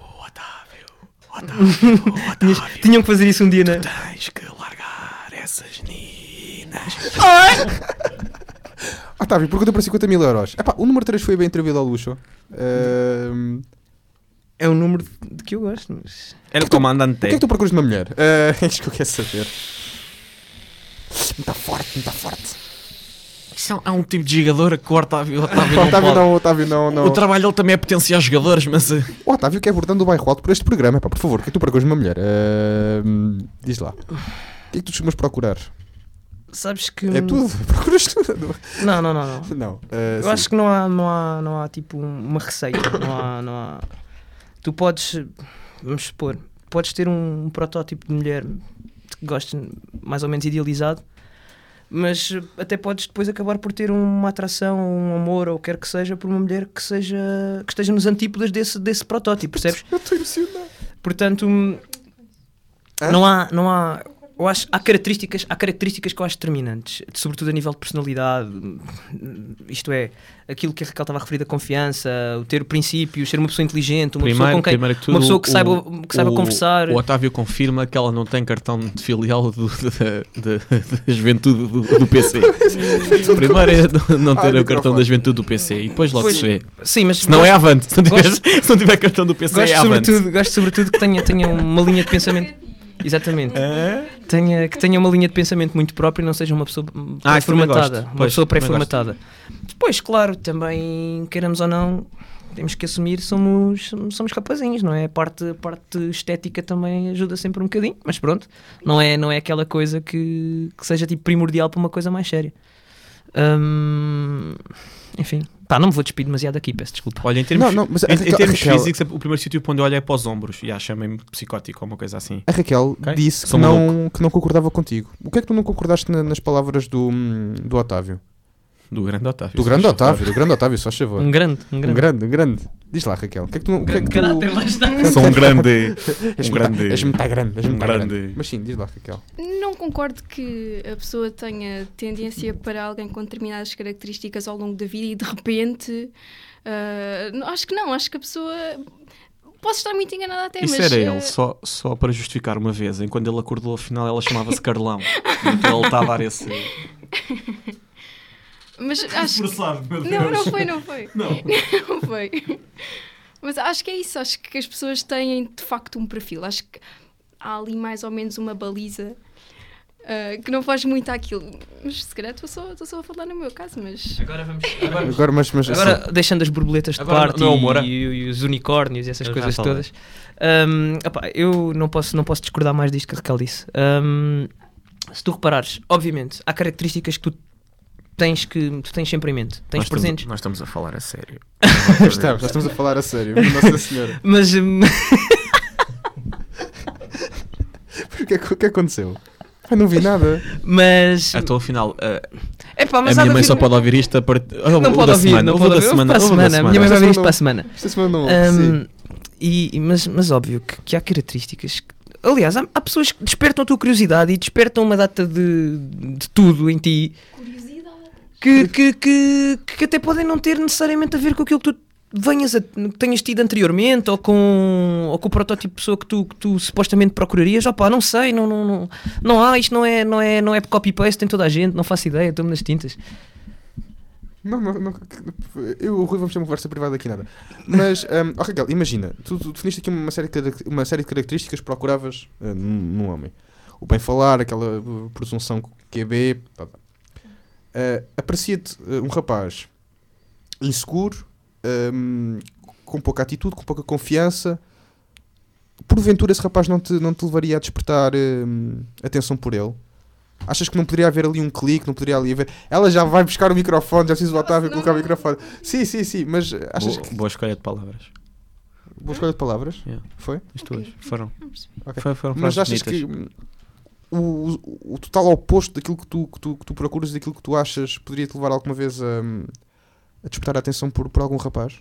Otávio. Tinham que fazer isso um dia, não é? Tens que largar essas ninas. Otávio, pergunta para 50 mil euros. O número 3 foi bem entrevido ao luxo. É um número de que eu gosto, mas... Era o comandante. O que é que tu procuras numa mulher? É isto que eu quero saber. Muito forte. Isso é um tipo de jogador que o Otávio não. O trabalho dele também é potenciar jogadores, mas... O Otávio quer bordando o bairro alto por este programa. Por favor, o que é que tu procuras numa mulher? Diz lá. O que é que tu costumas procurar? Sabes que... É tudo? Procuras tudo? Não. Eu acho que não há tipo uma receita. Não há... Tu podes... Vamos supor... Podes ter um protótipo de mulher que gostes mais ou menos idealizado, mas até podes depois acabar por ter uma atração, um amor ou o que quer que seja por uma mulher que esteja nos antípodas desse protótipo, percebes? Eu estou emocionado. Portanto, não há eu acho, há características que eu acho determinantes, sobretudo a nível de personalidade, isto é, aquilo que a Raquel estava a referir da confiança, o ter princípios, ser uma pessoa inteligente, uma pessoa com quem, uma pessoa que saiba conversar. O Otávio confirma que ela não tem cartão de filial da juventude do PC. Primeiro é não ter o cartão da juventude do PC e depois logo se vê. Sim, mas se não é avante, se não tiver cartão do PC é avante. Gosto sobretudo que tenha uma linha de pensamento. Exatamente. tenha uma linha de pensamento muito própria e não seja uma pessoa pré-formatada. Uma pessoa pré-formatada. Depois, claro, também, queiramos ou não, temos que assumir, somos rapazinhos, não é? A parte estética também ajuda sempre um bocadinho, mas pronto, não é aquela coisa que seja tipo primordial para uma coisa mais séria. Enfim, não me vou despedir demasiado aqui, peço desculpa. Olha, em termos, em termos físicos, o primeiro sítio para onde eu olho é para os ombros e chamem-me psicótico ou uma coisa assim. A Raquel disse que não concordava contigo. O que é que tu não concordaste nas palavras do Otávio? Do grande Otávio. Do grande Otávio, só favor. Um grande. Diz lá, Raquel. O que é que tu... Sou um grande... És muito grande. Mas sim, diz lá, Raquel. Não concordo que a pessoa tenha tendência para alguém com determinadas características ao longo da vida e de repente... acho que não. Acho que a pessoa... Posso estar muito enganada até, Isso mas... era ele, só para justificar uma vez. Enquanto ele acordou, afinal, ela chamava-se Carlão. Então ele está a dar esse... Mas acho que... Não foi. Não foi. Mas acho que é isso. Acho que as pessoas têm de facto um perfil. Acho que há ali mais ou menos uma baliza que não faz muito àquilo. Mas se calhar estou só a falar no meu caso. Mas agora deixando as borboletas de parte e os unicórnios e essas coisas todas. Eu não posso discordar mais disto que a Raquel disse. Se tu reparares, obviamente, há características que tu tens sempre em mente, tens presentes. Nós estamos a falar a sério. Estamos a falar a sério, Nossa Senhora. Mas o que aconteceu? Eu não vi nada. Mas então afinal mas a minha mãe só pode ouvir isto a partir não pode ouvir, não pode ouvir para a semana. A minha mãe vai ouvir isto para a semana. Esta semana não. Mas óbvio que há características que, aliás, há pessoas que despertam a tua curiosidade e despertam uma data de tudo em ti que até podem não ter necessariamente a ver com aquilo que tu tenhas tido anteriormente ou com o protótipo de pessoa que tu supostamente procurarias. Não sei, não há, isto não é copy-paste, tem toda a gente, não faço ideia, estou-me nas tintas. Não, eu e o Rui vamos ter uma conversa privada aqui, nada. Mas, Raquel, imagina, tu definiste aqui uma série de características que procuravas num homem. O bem falar, aquela presunção QB, aprecia-te um rapaz inseguro, com pouca atitude, com pouca confiança. Porventura esse rapaz não te levaria a despertar atenção por ele? Achas que não poderia haver ali um clique, não poderia ali haver... Ela já vai buscar o microfone, já preciso voltar a colocar o microfone. Sim, mas achas que... Boa escolha de palavras. Boa escolha de palavras? Yeah. Foi? As tuas foram. Okay. Foram mas achas bonitas. Que o total oposto daquilo que tu procuras, daquilo que tu achas, poderia-te levar alguma vez a despertar a atenção por algum rapaz?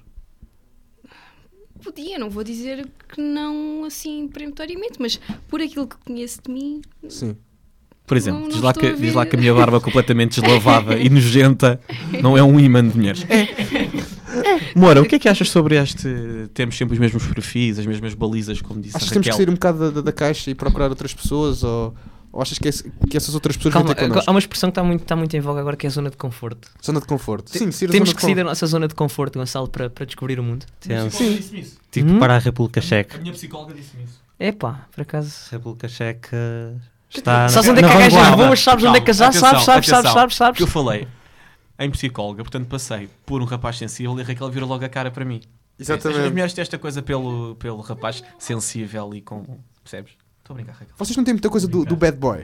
Podia, não vou dizer que não assim peremptoriamente, mas por aquilo que conheço de mim... Sim. Por exemplo, diz lá que a minha barba completamente deslavada e nojenta não é um imã de mulheres. Moura, o que é que achas sobre temos sempre os mesmos perfis, as mesmas balizas, como disse a Raquel? Achas que temos que sair um bocado da caixa e procurar outras pessoas, ou achas que essas outras pessoas vão ter connosco? Há uma expressão que está muito em voga agora, que é a zona de conforto. Zona de conforto. Sim, temos que sair da nossa zona de conforto, Gonçalo, para descobrir o mundo. Sim. Tipo para a República Checa. A minha psicóloga disse-me isso. Por acaso... República Checa... Sabes onde é que há gajas boas, sabes onde é que já sabes. Que eu falei em psicóloga, portanto passei por um rapaz sensível e a Raquel virou logo a cara para mim. Exatamente. As mulheres têm esta coisa pelo rapaz sensível e com... Percebes? Estou a brincar, Raquel. Vocês não têm muita coisa do bad boy?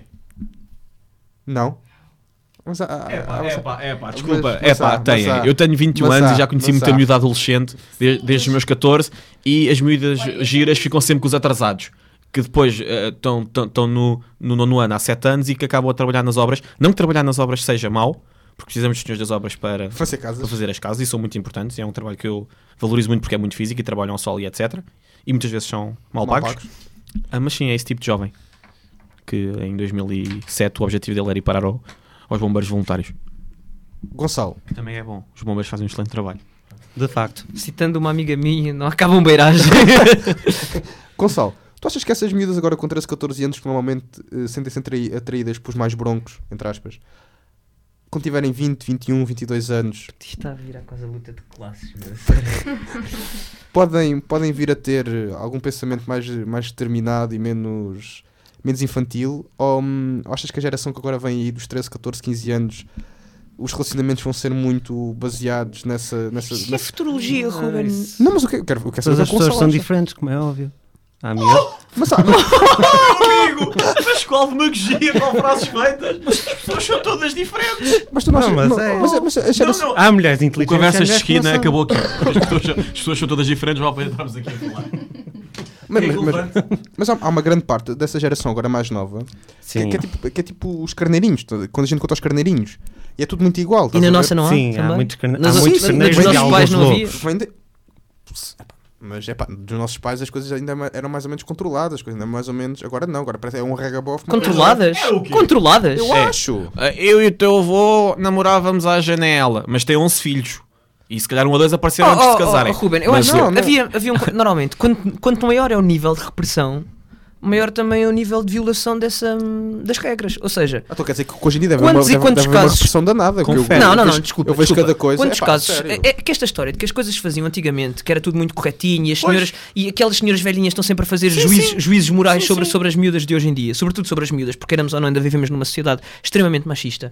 Não? Mas desculpa. Eu tenho 21 anos e já conheci muita miúda adolescente desde os meus 14 e as miúdas giras ficam sempre com os atrasados. Que depois estão no nono ano há 7 anos e que acabam a trabalhar nas obras. Não que trabalhar nas obras seja mau, porque precisamos dos senhores das obras para fazer as casas e são muito importantes. É um trabalho que eu valorizo muito porque é muito físico e trabalham ao sol e etc. E muitas vezes são mal pagos. Mas sim, é esse tipo de jovem que em 2007 o objetivo dele era ir parar aos bombeiros voluntários. Gonçalo. Também é bom. Os bombeiros fazem um excelente trabalho. De facto. Citando uma amiga minha, não acaba um beiragem. Gonçalo. Tu achas que essas miúdas agora com 13, 14 anos que normalmente sentem-se atraídas pelos mais broncos, entre aspas, quando tiverem 20, 21, 22 anos... Está a virar quase a luta de classes. podem vir a ter algum pensamento mais determinado e menos menos infantil, ou achas que a geração que agora vem aí dos 13, 14, 15 anos, os relacionamentos vão ser muito baseados nessa futurologia, Ruben? Não, mas eu quero saber. As pessoas são diferentes, como é óbvio. Mas amigo, na escola de magia com frases feitas, as pessoas são todas diferentes. Mas tu não achas. Há mulheres inteligentes. Conversas de esquina acabou aqui. As pessoas são todas diferentes, vale a pena estarmos aqui a falar. Mas há uma grande parte dessa geração agora mais nova que é tipo os carneirinhos, quando a gente conta os carneirinhos, e é tudo muito igual. E na nossa não há? Sim, há muitos carneirinhos. Nos nossos pais não havia. Mas dos nossos pais as coisas ainda eram mais ou menos controladas, ainda mais ou menos. Agora não, agora parece é um regabof. Controladas? Controladas? Eu acho. Eu e o teu avô namorávamos à janela, mas tem 11 filhos. E se calhar um ou dois apareceram antes de se casarem. Ruben, eu acho que havia normalmente, quanto maior é o nível de repressão, maior também é o nível de violação das regras. Ou seja, então quer dizer que hoje em dia deve haver uma repressão danada. Não, desculpa. Eu vejo cada coisa. Quantos casos? É que esta história de que as coisas se faziam antigamente, que era tudo muito corretinho, e as senhoras e aquelas senhoras velhinhas estão sempre a fazer juízos morais sobre as miúdas de hoje em dia, sobretudo sobre as miúdas, porque éramos ou não, ainda vivemos numa sociedade extremamente machista.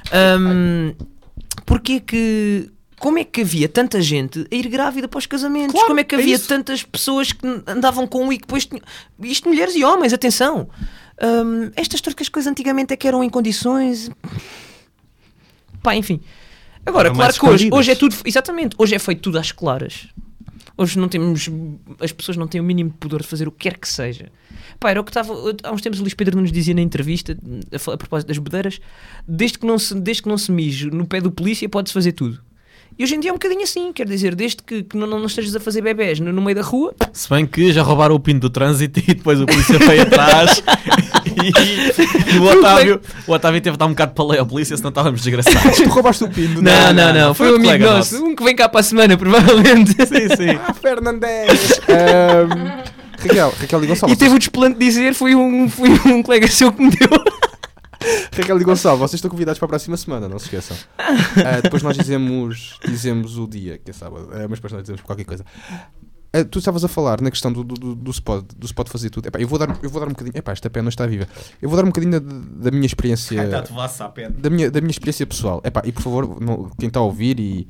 Como é que havia tanta gente a ir grávida para os casamentos? Claro, como é que havia tantas pessoas que andavam com um e que depois tinham... Isto mulheres e homens, atenção. Estas trocas coisas antigamente é que eram em condições... Pá, enfim. Agora, claro que hoje é tudo... Exatamente, hoje é feito tudo às claras. Hoje não temos... As pessoas não têm o mínimo de pudor de fazer o que quer que seja. Pá, era o que estava... Há uns tempos o Luís Pedro nos dizia na entrevista, a propósito das bedeiras, desde que não se mije no pé do polícia pode-se fazer tudo. E hoje em dia é um bocadinho assim, quer dizer, desde que não estejas a fazer bebés no meio da rua. Se bem que já roubaram o pino do trânsito e depois o polícia veio atrás e o Otávio teve de dar um bocado de paleia ao polícia, senão estávamos desgraçados. Tu roubaste o pino? Não, foi um amigo nosso, um que vem cá para a semana, provavelmente. Sim. Fernandes! Raquel e Gonçalo. E teve o desplante de dizer, foi um colega seu que me deu. Raquel e Gonçalo, vocês estão convidados para a próxima semana, não se esqueçam. Depois nós dizemos o dia, que é sábado, mas depois nós dizemos qualquer coisa. Tu estavas a falar na questão do spot fazer tudo. Eu vou dar um bocadinho. Esta pena não está viva. Eu vou dar um bocadinho da minha experiência. Da minha experiência pessoal. E por favor, quem está a ouvir e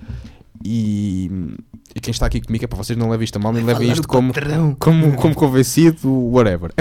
quem está aqui comigo, vocês não levem isto a mal, nem levem isto como convencido, whatever.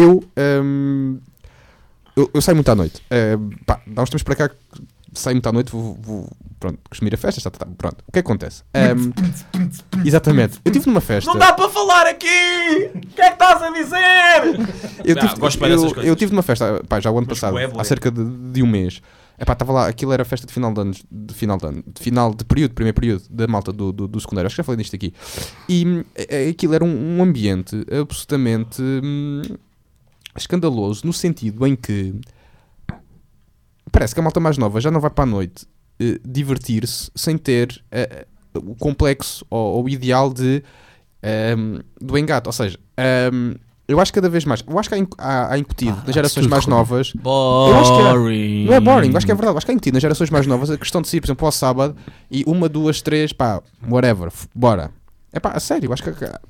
Eu saio muito à noite. Há uns tempos para cá saio muito à noite, vou costumo ir a festas. Pronto. O que é que acontece? Exatamente. Eu estive numa festa. Não dá para falar aqui! O que é que estás a dizer? Eu tive numa festa já o ano passado, há cerca de um mês. Estava lá, aquilo era festa de final de anos, final de período, primeiro período da malta do secundário. Acho que já falei disto aqui. E aquilo era um ambiente absolutamente escandaloso, no sentido em que parece que a malta mais nova já não vai para a noite divertir-se sem ter o complexo ou o ideal do engate. Ou seja, eu acho que cada vez mais, eu acho que há incutido nas gerações mais novas. Boring. Não é boring, acho que é verdade. Acho que há incutido nas gerações mais novas a questão de sair, por exemplo, ao sábado e 1, 2, 3, whatever, bora. A sério, eu acho que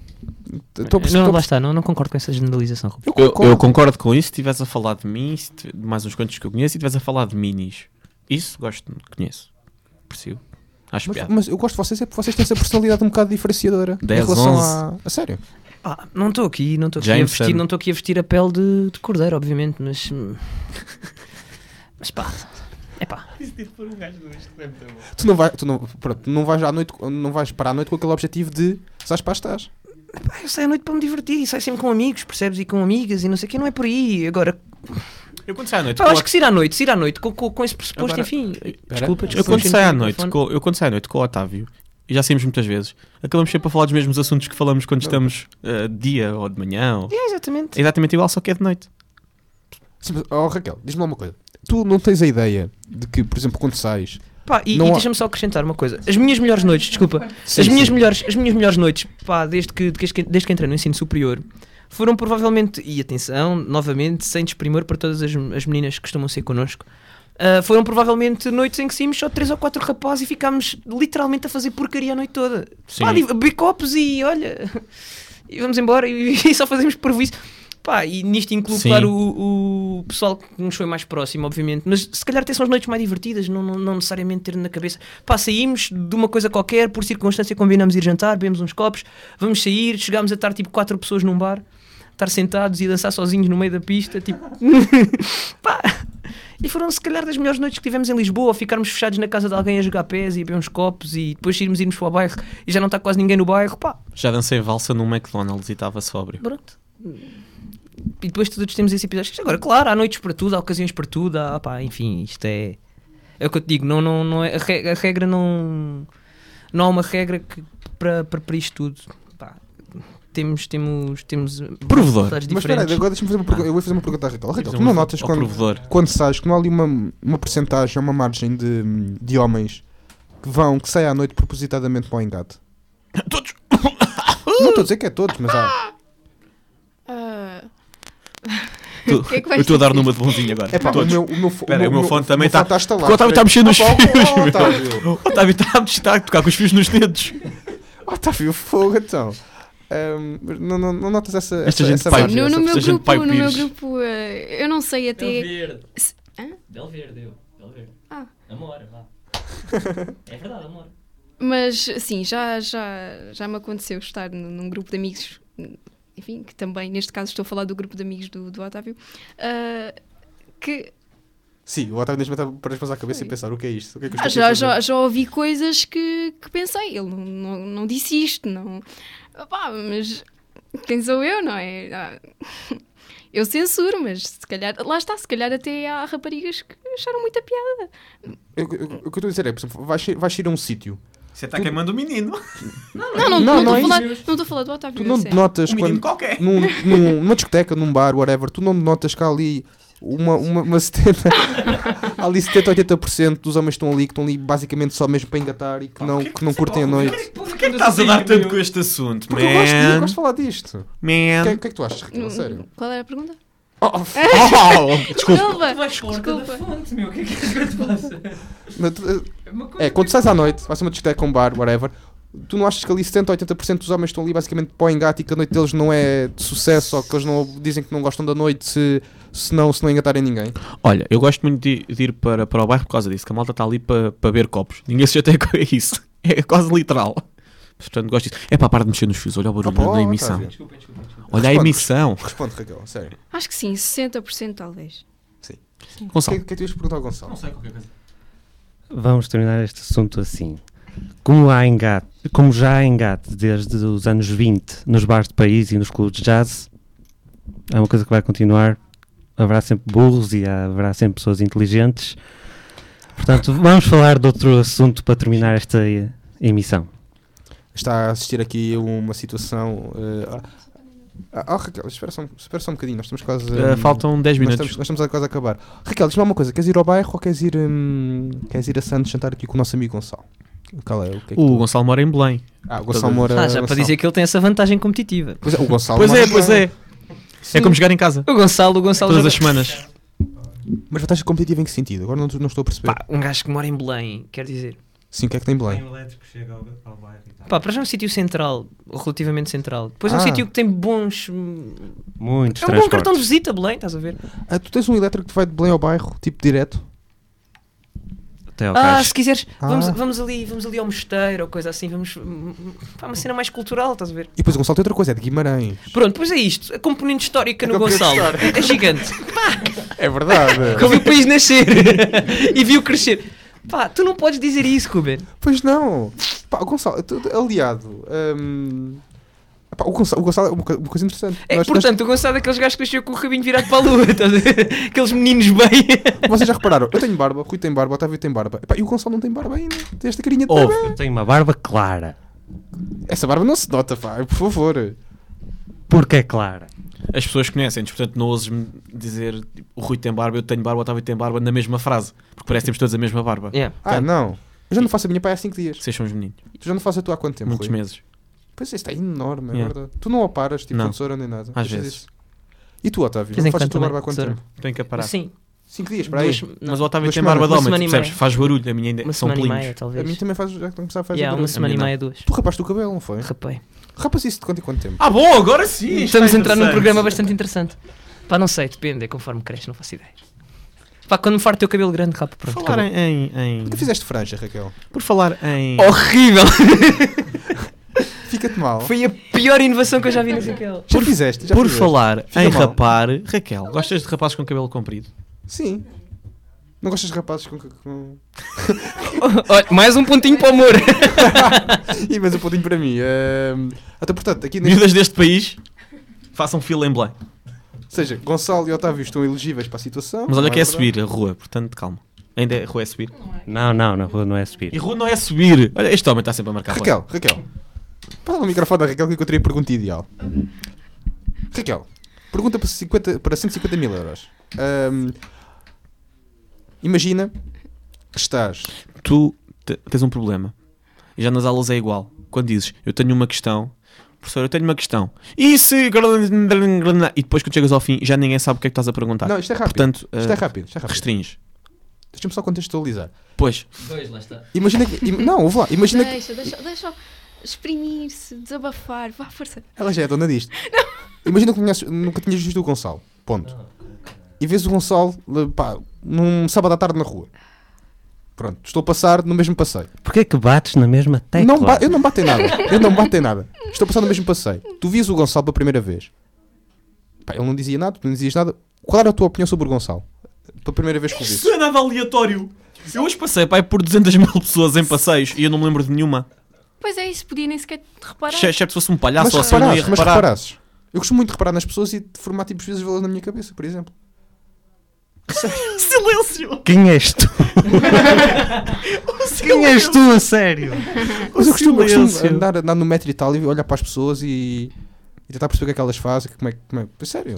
não concordo com essa generalização. Eu concordo com isso. Se estivesse a falar de mim, de mais uns quantos que eu conheço, e estivesse a falar de minis, isso gosto, conheço, percebo, acho piada. Mas eu gosto de vocês é porque vocês têm essa personalidade um bocado diferenciadora 10, em relação 11. a sério. Não estou aqui a vestir a pele de cordeiro, obviamente, mas Tu não vais à noite, não vais para a noite com aquele objetivo de estás. Eu saio à noite para me divertir e saio sempre com amigos, percebes? E com amigas e não sei o que, não é por aí. Agora, eu quando saio à noite, acho que se ir à noite com esse pressuposto, enfim. Desculpa. Eu quando saio à noite com o Otávio, e já saímos muitas vezes, acabamos sempre a falar dos mesmos assuntos que falamos quando estamos de dia ou de manhã. Exatamente. É exatamente igual, só que é de noite. Sim, mas, Raquel, diz-me lá uma coisa. Tu não tens a ideia de que, por exemplo, quando sais... E deixa-me só acrescentar uma coisa. As minhas melhores noites, desculpa. As minhas melhores noites, desde que entrei no ensino superior, foram provavelmente, e atenção, novamente, sem desprimor para todas as meninas que costumam ser connosco, foram provavelmente noites em que saímos só 3 ou 4 rapazes e ficámos literalmente a fazer porcaria a noite toda. Beber copos e olha, e vamos embora e só fazemos parvoíce. Pá, e nisto incluo, claro, o pessoal que nos foi mais próximo, obviamente, mas se calhar até são as noites mais divertidas, não necessariamente ter na cabeça. Pá, saímos de uma coisa qualquer, por circunstância combinamos ir jantar, bebemos uns copos, vamos sair, chegámos a estar tipo 4 pessoas num bar, estar sentados e dançar sozinhos no meio da pista, tipo... Pá... E foram se calhar das melhores noites que tivemos em Lisboa, ficarmos fechados na casa de alguém a jogar pés e a beber uns copos e depois irmos para o bairro e já não está quase ninguém no bairro, pá. Já dancei valsa num McDonald's e estava sóbrio. Pronto. E depois todos temos esse episódio. Agora, claro, há noites para tudo, há ocasiões para tudo, pá, enfim, isto é o que eu te digo, não é, a regra não há uma regra que, para isto tudo, pá. Temos provedor. Mas espera aí, agora deixa-me fazer uma pergunta. Eu vou fazer uma pergunta à Raquel. Raquel, tu não notas quando sais que não há ali uma percentagem, uma margem de homens que saem à noite propositadamente para o engate? Todos! Não estou a dizer que é todos, mas há. Eu estou a dar numa de bonzinho agora. O meu fone também está. O Otávio está mexendo nos fios. O Otávio está a tocar com os fios nos dedos. Otávio, fogo então. Não notas essa margem? No meu grupo, eu não sei até. Del Verde. Amor, vá. É verdade, amor. Mas sim, já me aconteceu estar num grupo de amigos, enfim, que também, neste caso, estou a falar do grupo de amigos do Otávio, que. Sim, o Otávio mesmo está para responder a cabeça e pensar o que é isto. O que é que já ouvi coisas que pensei, ele não disse isto, não. Opá, mas quem sou eu, não é? Eu censuro, mas se calhar, lá está, se calhar até há raparigas que acharam muita piada. O que eu estou a dizer é, por exemplo, vais ir a um sítio. Você está queimando o menino. Não estou a falar do Otávio. Tu não notas menino qualquer. Numa discoteca, num bar, whatever, tu não notas que há ali uma 70, ali 70-80% dos homens que estão ali basicamente só mesmo para engatar e que não curtem a noite. Porquê que estás a dar tanto com este assunto, porque eu gosto de falar disto. O que é que tu achas, Raquel? Sério? Qual era a pergunta? Desculpa. Desculpa. Fonte, meu. O que é que eu te faço? Quando sais à noite, vais a uma discoteca, um bar, whatever, tu não achas que ali 70-80% dos homens estão ali basicamente para o engate e que a noite deles não é de sucesso ou que eles não dizem que não gostam da noite se não engatarem ninguém? Olha, eu gosto muito de ir para o bairro por causa disso, que a malta está ali para beber copos. Ninguém se chateia com isso. É quase literal. Portanto, gosto disso. É para parar de mexer nos fios. Olha o barulho da emissão. Desculpa. Olha a emissão. Responde, Raquel, sério. Acho que sim, 60% talvez. Sim. Gonçalo. O que é que tu ias perguntar ao Gonçalo? Não sei qualquer coisa. Vamos terminar este assunto assim. Como já há engate desde os anos 20 nos bares de país e nos clubes de jazz, é uma coisa que vai continuar. Haverá sempre burros e haverá sempre pessoas inteligentes. Portanto, vamos falar de outro assunto para terminar esta emissão. Está a assistir aqui uma situação... Raquel, espera só um bocadinho, nós estamos quase... faltam 10 minutos. Nós estamos quase a acabar. Raquel, diz-me uma coisa, queres ir ao bairro ou queres ir a Santos jantar aqui com o nosso amigo Gonçalo? O Gonçalo mora em Belém. O Gonçalo mora... já para dizer que ele tem essa vantagem competitiva. Pois é, o Gonçalo Pois é. Sim. É como jogar em casa. O Gonçalo todas as semanas. Mas vantagem competitiva em que sentido? Agora não estou a perceber. Um gajo que mora em Belém, quer dizer... Sim, o que é que tem em Belém? Tem elétrico, chega ao bairro e tal. Para já é um sítio central, relativamente central. Depois é um sítio que tem bons... Muitos é um bom cartão de visita, Belém, estás a ver? Tu tens um elétrico que vai de Belém ao bairro, tipo direto? Até ao caixa. Se quiseres, vamos ali ao mosteiro ou coisa assim, vamos para uma cena mais cultural, estás a ver? E depois o Gonçalo tem outra coisa, é de Guimarães. Pronto, pois é isto, a componente histórica no Gonçalo é gigante. É verdade. Que viu o país nascer e viu crescer. Pá, tu não podes dizer isso, Ruben. Pois não. O Gonçalo, aliado. O Gonçalo é uma coisa interessante. O Gonçalo é daqueles gajos que cresceu com o rabinho virado para a lua. Aqueles meninos bem. Vocês já repararam? Eu tenho barba, Rui tem barba, Otávio tem barba. E o Gonçalo não tem barba ainda. Tem esta carinha de barba. Eu tenho uma barba clara. Essa barba não se nota, pá, por favor. Porque é clara. As pessoas conhecem-nos, portanto não ouses-me dizer o Rui tem barba, eu tenho barba, o Otávio tem barba na mesma frase. Porque parece que temos todos a mesma barba. Yeah. Não. Eu já não faço a minha pai há 5 dias. Vocês são os meninos. Tu já não fazes a tua há quanto tempo, Muitos Rui? meses. Pois isto é enorme, é verdade. Tu não a paras, tipo, professora nem nada. Às vezes. Isso. E tu, Otávio? Não fazes a tua barba há quanto tempo? Tenho que a parar. Sim. 5 dias, para aí. Mas o Otávio tem barba de homem, percebes? Faz barulho, a minha ainda uma são semana pelinhos. e meia, talvez. A mim também faz, já começar a fazer barulho. Uma semana e meia, 2. Tu rapaste o cabelo, não foi? Rapei. Rapas isso de quanto em quanto tempo? Bom, agora sim! Estamos a entrar num programa bastante interessante. Pá, não sei, depende, é conforme cresce, não faço ideia. Pá, quando me farto o teu cabelo grande, rapa, pronto. Por falar em... Tu fizeste franja, Raquel? Por falar em... Horrível! Fica-te mal. Foi a pior inovação que eu já vi no Raquel. Já fizeste? Por falar em rapar, Raquel, gostas de rapazes com cabelo comprido? Sim. Não gostas de rapazes com... Olha, mais um pontinho para o amor. E mais um pontinho para mim. Até portanto, aqui Miúdas deste país, façam fila em Belém. Ou seja, Gonçalo e Otávio estão elegíveis para a situação. Mas olha que é subir a rua, portanto, calma. Ainda a rua é subir? Não, na rua não é subir. E a rua não é subir. Olha, este homem está sempre a marcar. Raquel. Passa o microfone da Raquel que encontrei a pergunta ideal. Raquel, pergunta para 150 mil euros. Imagina que estás... Tu tens um problema. E já nas aulas é igual. Quando dizes, eu tenho uma questão... Professor, eu tenho uma questão. E se... E depois quando chegas ao fim, já ninguém sabe o que é que estás a perguntar. Não, isto é rápido. Portanto, isto é rápido. Restringes. Deixa-me só contextualizar. Pois. Lá está. Imagina que... Não, ouve lá. Imagina que... Deixa exprimir-se, desabafar, vá, força. Ela já é dona disto. Imagina que nunca tinhas visto o Gonçalo. Ponto. E vês o Gonçalo, pá, num sábado à tarde na rua. Pronto, estou a passar no mesmo passeio. Porquê que bates na mesma tecla? Eu não bato em nada. Estou a passar no mesmo passeio. Tu vias o Gonçalo pela primeira vez. Pá, ele não dizia nada, tu não dizias nada. Qual era a tua opinião sobre o Gonçalo? Pela primeira vez que o viste. Isso é nada aleatório. Eu hoje passei, pai, por 200 mil pessoas em passeios e eu não me lembro de nenhuma. Pois é, isso podia nem sequer reparar. Exceto se fosse um palhaço ou assim, mas não ia reparar. reparasses. Eu costumo muito reparar nas pessoas e formar tipos de vê-las na minha cabeça, por exemplo. Silêncio! Quem és tu? Quem és tu, a sério? Mas eu costumo andar no metro e tal e olhar para as pessoas e tentar perceber o que é que elas fazem, como é. Sério.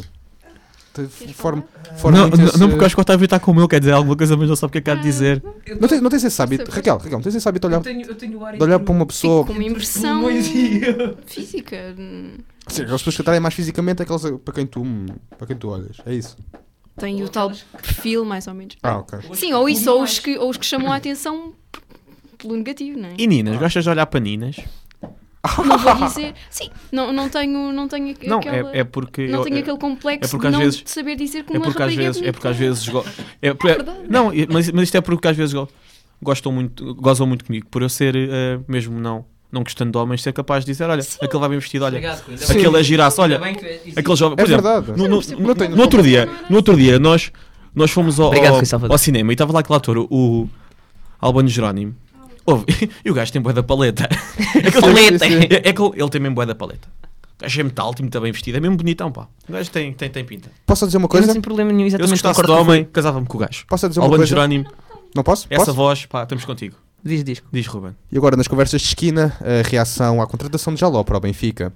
Não, porque eu acho que o Otávio está como eu, quer dizer alguma coisa, mas não sabe o que é que há de dizer. Não tens esse hábito, Raquel, não tens esse hábito de olhar para uma pessoa. Com uma impressão física. Sim, aquelas pessoas que atraem mais fisicamente é aquelas para quem tu olhas, é isso. Tem o tal perfil, mais ou menos. Ok. Sim, ou isso, ou os que chamam a atenção pelo negativo, não é? E Ninas, gostas de olhar para Ninas? Não vou dizer. Sim, não tenho aquela... é porque... Não tenho aquele complexo de não vezes, de saber dizer como uma rapariga é bonita. É porque às vezes... Não, mas isto é porque às vezes gozam muito comigo. Por eu ser, mesmo não gostando de homens, ser capaz de dizer, olha, sim, aquele vai bem vestido, olha, aquele é giraço, olha, aquele jovem... Por exemplo, no outro dia nós fomos ao cinema e estava lá aquele ator, o Albano Jerónimo. E o gajo tem bué da paleta. Ele tem mesmo bué da paleta. O gajo é muito alto e muito bem vestido. É mesmo bonitão, pá. O gajo tem pinta. Posso dizer uma coisa? Eu não tenho problema nenhum, exatamente. Eu se gostasse de homem, casava-me com o gajo. Posso dizer uma Albano coisa? Jerónimo. Não posso? Essa voz, pá, estamos contigo. Diz, Ruben. E agora, nas conversas de esquina, a reação à contratação de Jaló para o Benfica.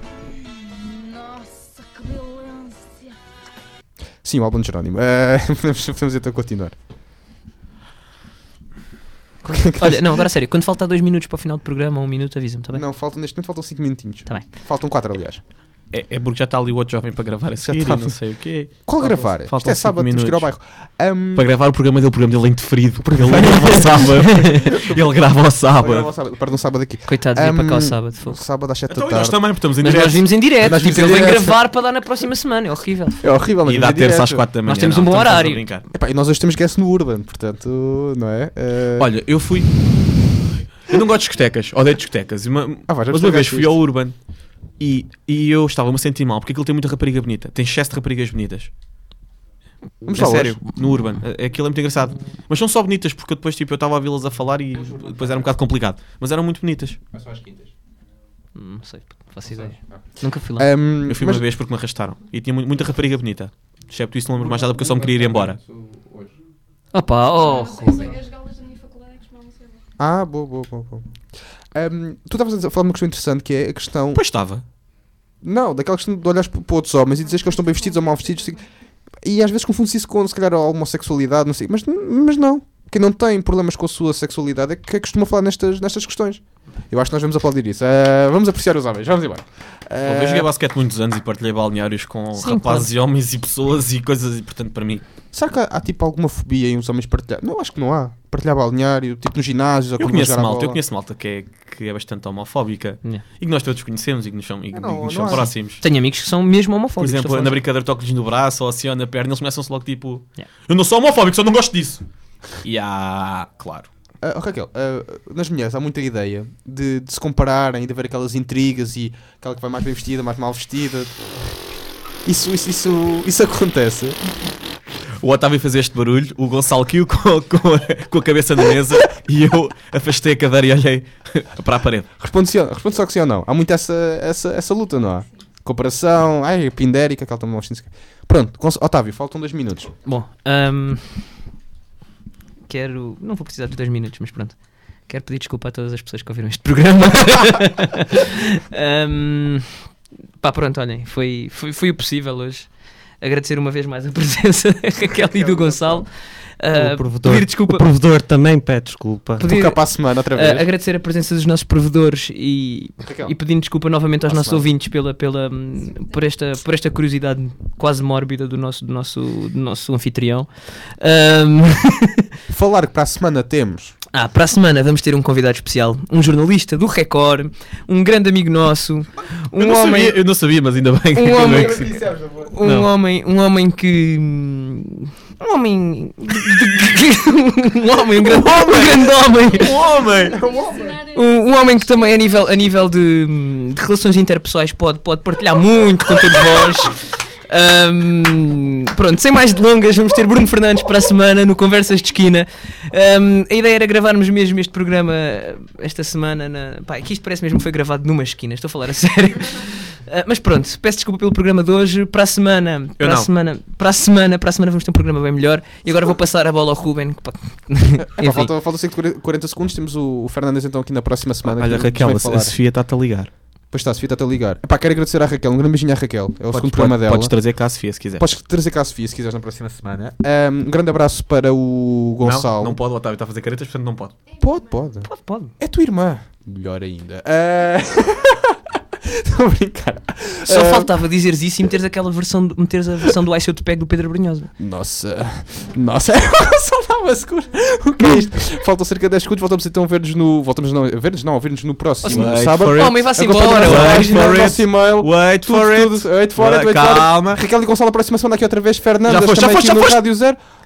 Nossa, que violência. Sim, o Albano Jerónimo. Podemos então continuar. Olha, não, agora a sério, quando falta 2 minutos para o final do programa, 1 minuto, avisa-me, está bem? Não, neste momento faltam 5 minutinhos. Está bem. Faltam 4, aliás. É porque já está ali o outro jovem para gravar a seguir e não sei o quê. Qual gravar? Isto é sábado, temos que ir ao bairro. Para gravar o programa dele é indeferido, porque ele grava ao sábado. Ele grava ao sábado. Para um sábado aqui. Coitado, vir para cá ao sábado. Sábado às 7 da Então tarde. nós também, porque estamos em direto. Mas nós vimos em direto. Ele vem gravar para dar na próxima semana, é horrível. É horrível. E dá terça às 4 da manhã. Nós temos um bom horário. E nós hoje temos guest no Urban, portanto, não é? Olha, eu não gosto de discotecas, odeio discotecas. Mas uma vez fui ao Urban e eu estava-me a sentir mal porque aquilo tem muita rapariga bonita. Tem excesso de raparigas bonitas. Vamos é sério, no Urban. Aquilo é muito engraçado. Mas são só bonitas porque depois eu estava a vê-las a falar e depois era um bocado complicado. Mas eram muito bonitas. Mas só às quintas? Não sei, faço ideia. Nunca fui lá. Eu fui uma vez porque me arrastaram. E tinha muita rapariga bonita. Excepto isso, não lembro mais nada porque eu só me queria ir embora. Opa, As galas da minha faculdade é que costumavam ser. Boa. Tu estavas a falar de uma questão interessante que é a questão... Pois estava. Não, daquela questão de olhares para outros homens e dizeres que eles estão bem vestidos ou mal vestidos. E às vezes confunde-se isso com, se calhar, a homossexualidade, não sei. Mas não. Quem não tem problemas com a sua sexualidade é que costuma falar nestas questões. Eu acho que nós vamos aplaudir isso. Vamos apreciar os homens. Vamos embora. Eu joguei basquete muitos anos e partilhei balneários com rapazes e homens e pessoas e coisas. E, portanto, para mim... Será que há tipo alguma fobia em os homens partilhar? Não, acho que não há. partilhar balneário, tipo no ginásio. Eu conheço malta que é bastante homofóbica e que nós todos conhecemos e que nos são próximos. Tenho amigos que são mesmo homofóbicos. Por exemplo, na brincadeira toco-lhes no braço ou assim ou na perna, eles começam-se logo tipo: eu não sou homofóbico, só não gosto disso. E claro. Raquel, nas mulheres há muita ideia de se compararem, de haver aquelas intrigas e aquela que vai mais bem vestida, mais mal vestida. Isso acontece. O Otávio fez este barulho, o Gonçalo caiu com a cabeça na mesa e eu afastei a cadeira e olhei para a parede. Responde só que sim ou não. Há muito essa luta, não há? Comparação, pindérica, aquela também. Pronto, Otávio, faltam 2 minutos. Bom, não vou precisar de 2 minutos, mas pronto. Quero pedir desculpa a todas as pessoas que ouviram este programa. Pronto, olhem, foi o possível hoje. Agradecer uma vez mais a presença da Raquel e do Gonçalo. Pedir desculpa. O provedor também pede desculpa. Ficar para a semana outra vez. Agradecer a presença dos nossos provedores e pedindo desculpa novamente aos nossos ouvintes por esta curiosidade quase mórbida do nosso anfitrião. Falar que para a semana temos. Para a semana vamos ter um convidado especial, um jornalista do Record, um grande amigo nosso, eu não sabia, mas ainda bem. Um homem, um homem que também a nível de relações interpessoais pode partilhar muito com todos vós. Pronto, sem mais delongas, vamos ter Bruno Fernandes para a semana no Conversas de Esquina. A ideia era gravarmos mesmo este programa esta semana que isto parece mesmo que foi gravado numa esquina, estou a falar a sério. Mas pronto, peço desculpa pelo programa de hoje. Para a semana vamos ter um programa bem melhor. E agora vou passar a bola ao Ruben. Faltam 40 segundos. Temos o Fernandes então aqui na próxima semana. Olha, Raquel, a Sofia está-te a ligar. Pois está, a Sofia está-te a ligar. Quero agradecer à Raquel, um grande beijinho à Raquel. É o segundo programa dela. Podes trazer cá a Sofia se quiseres. Podes trazer cá a Sofia se quiseres na próxima semana. Um grande abraço para o Gonçalo. Não pode, o Otávio está a fazer caretas, portanto não pode. Pode. É tua irmã. Melhor ainda. Estou a brincar. Só faltava dizeres isso e meteres a versão do Ai Se Eu Te Pego do Pedro Brunhosa. Nossa, só estava seguro. O que é isto? Faltam cerca de 10 segundos. Voltamos então a ver-nos a ver-nos no próximo sábado. Homem, vá-se embora. Wait for it. Calma. Raquel e Gonçalo, a próxima semana aqui outra vez. Fernandes, já foste. no Rádio Zero.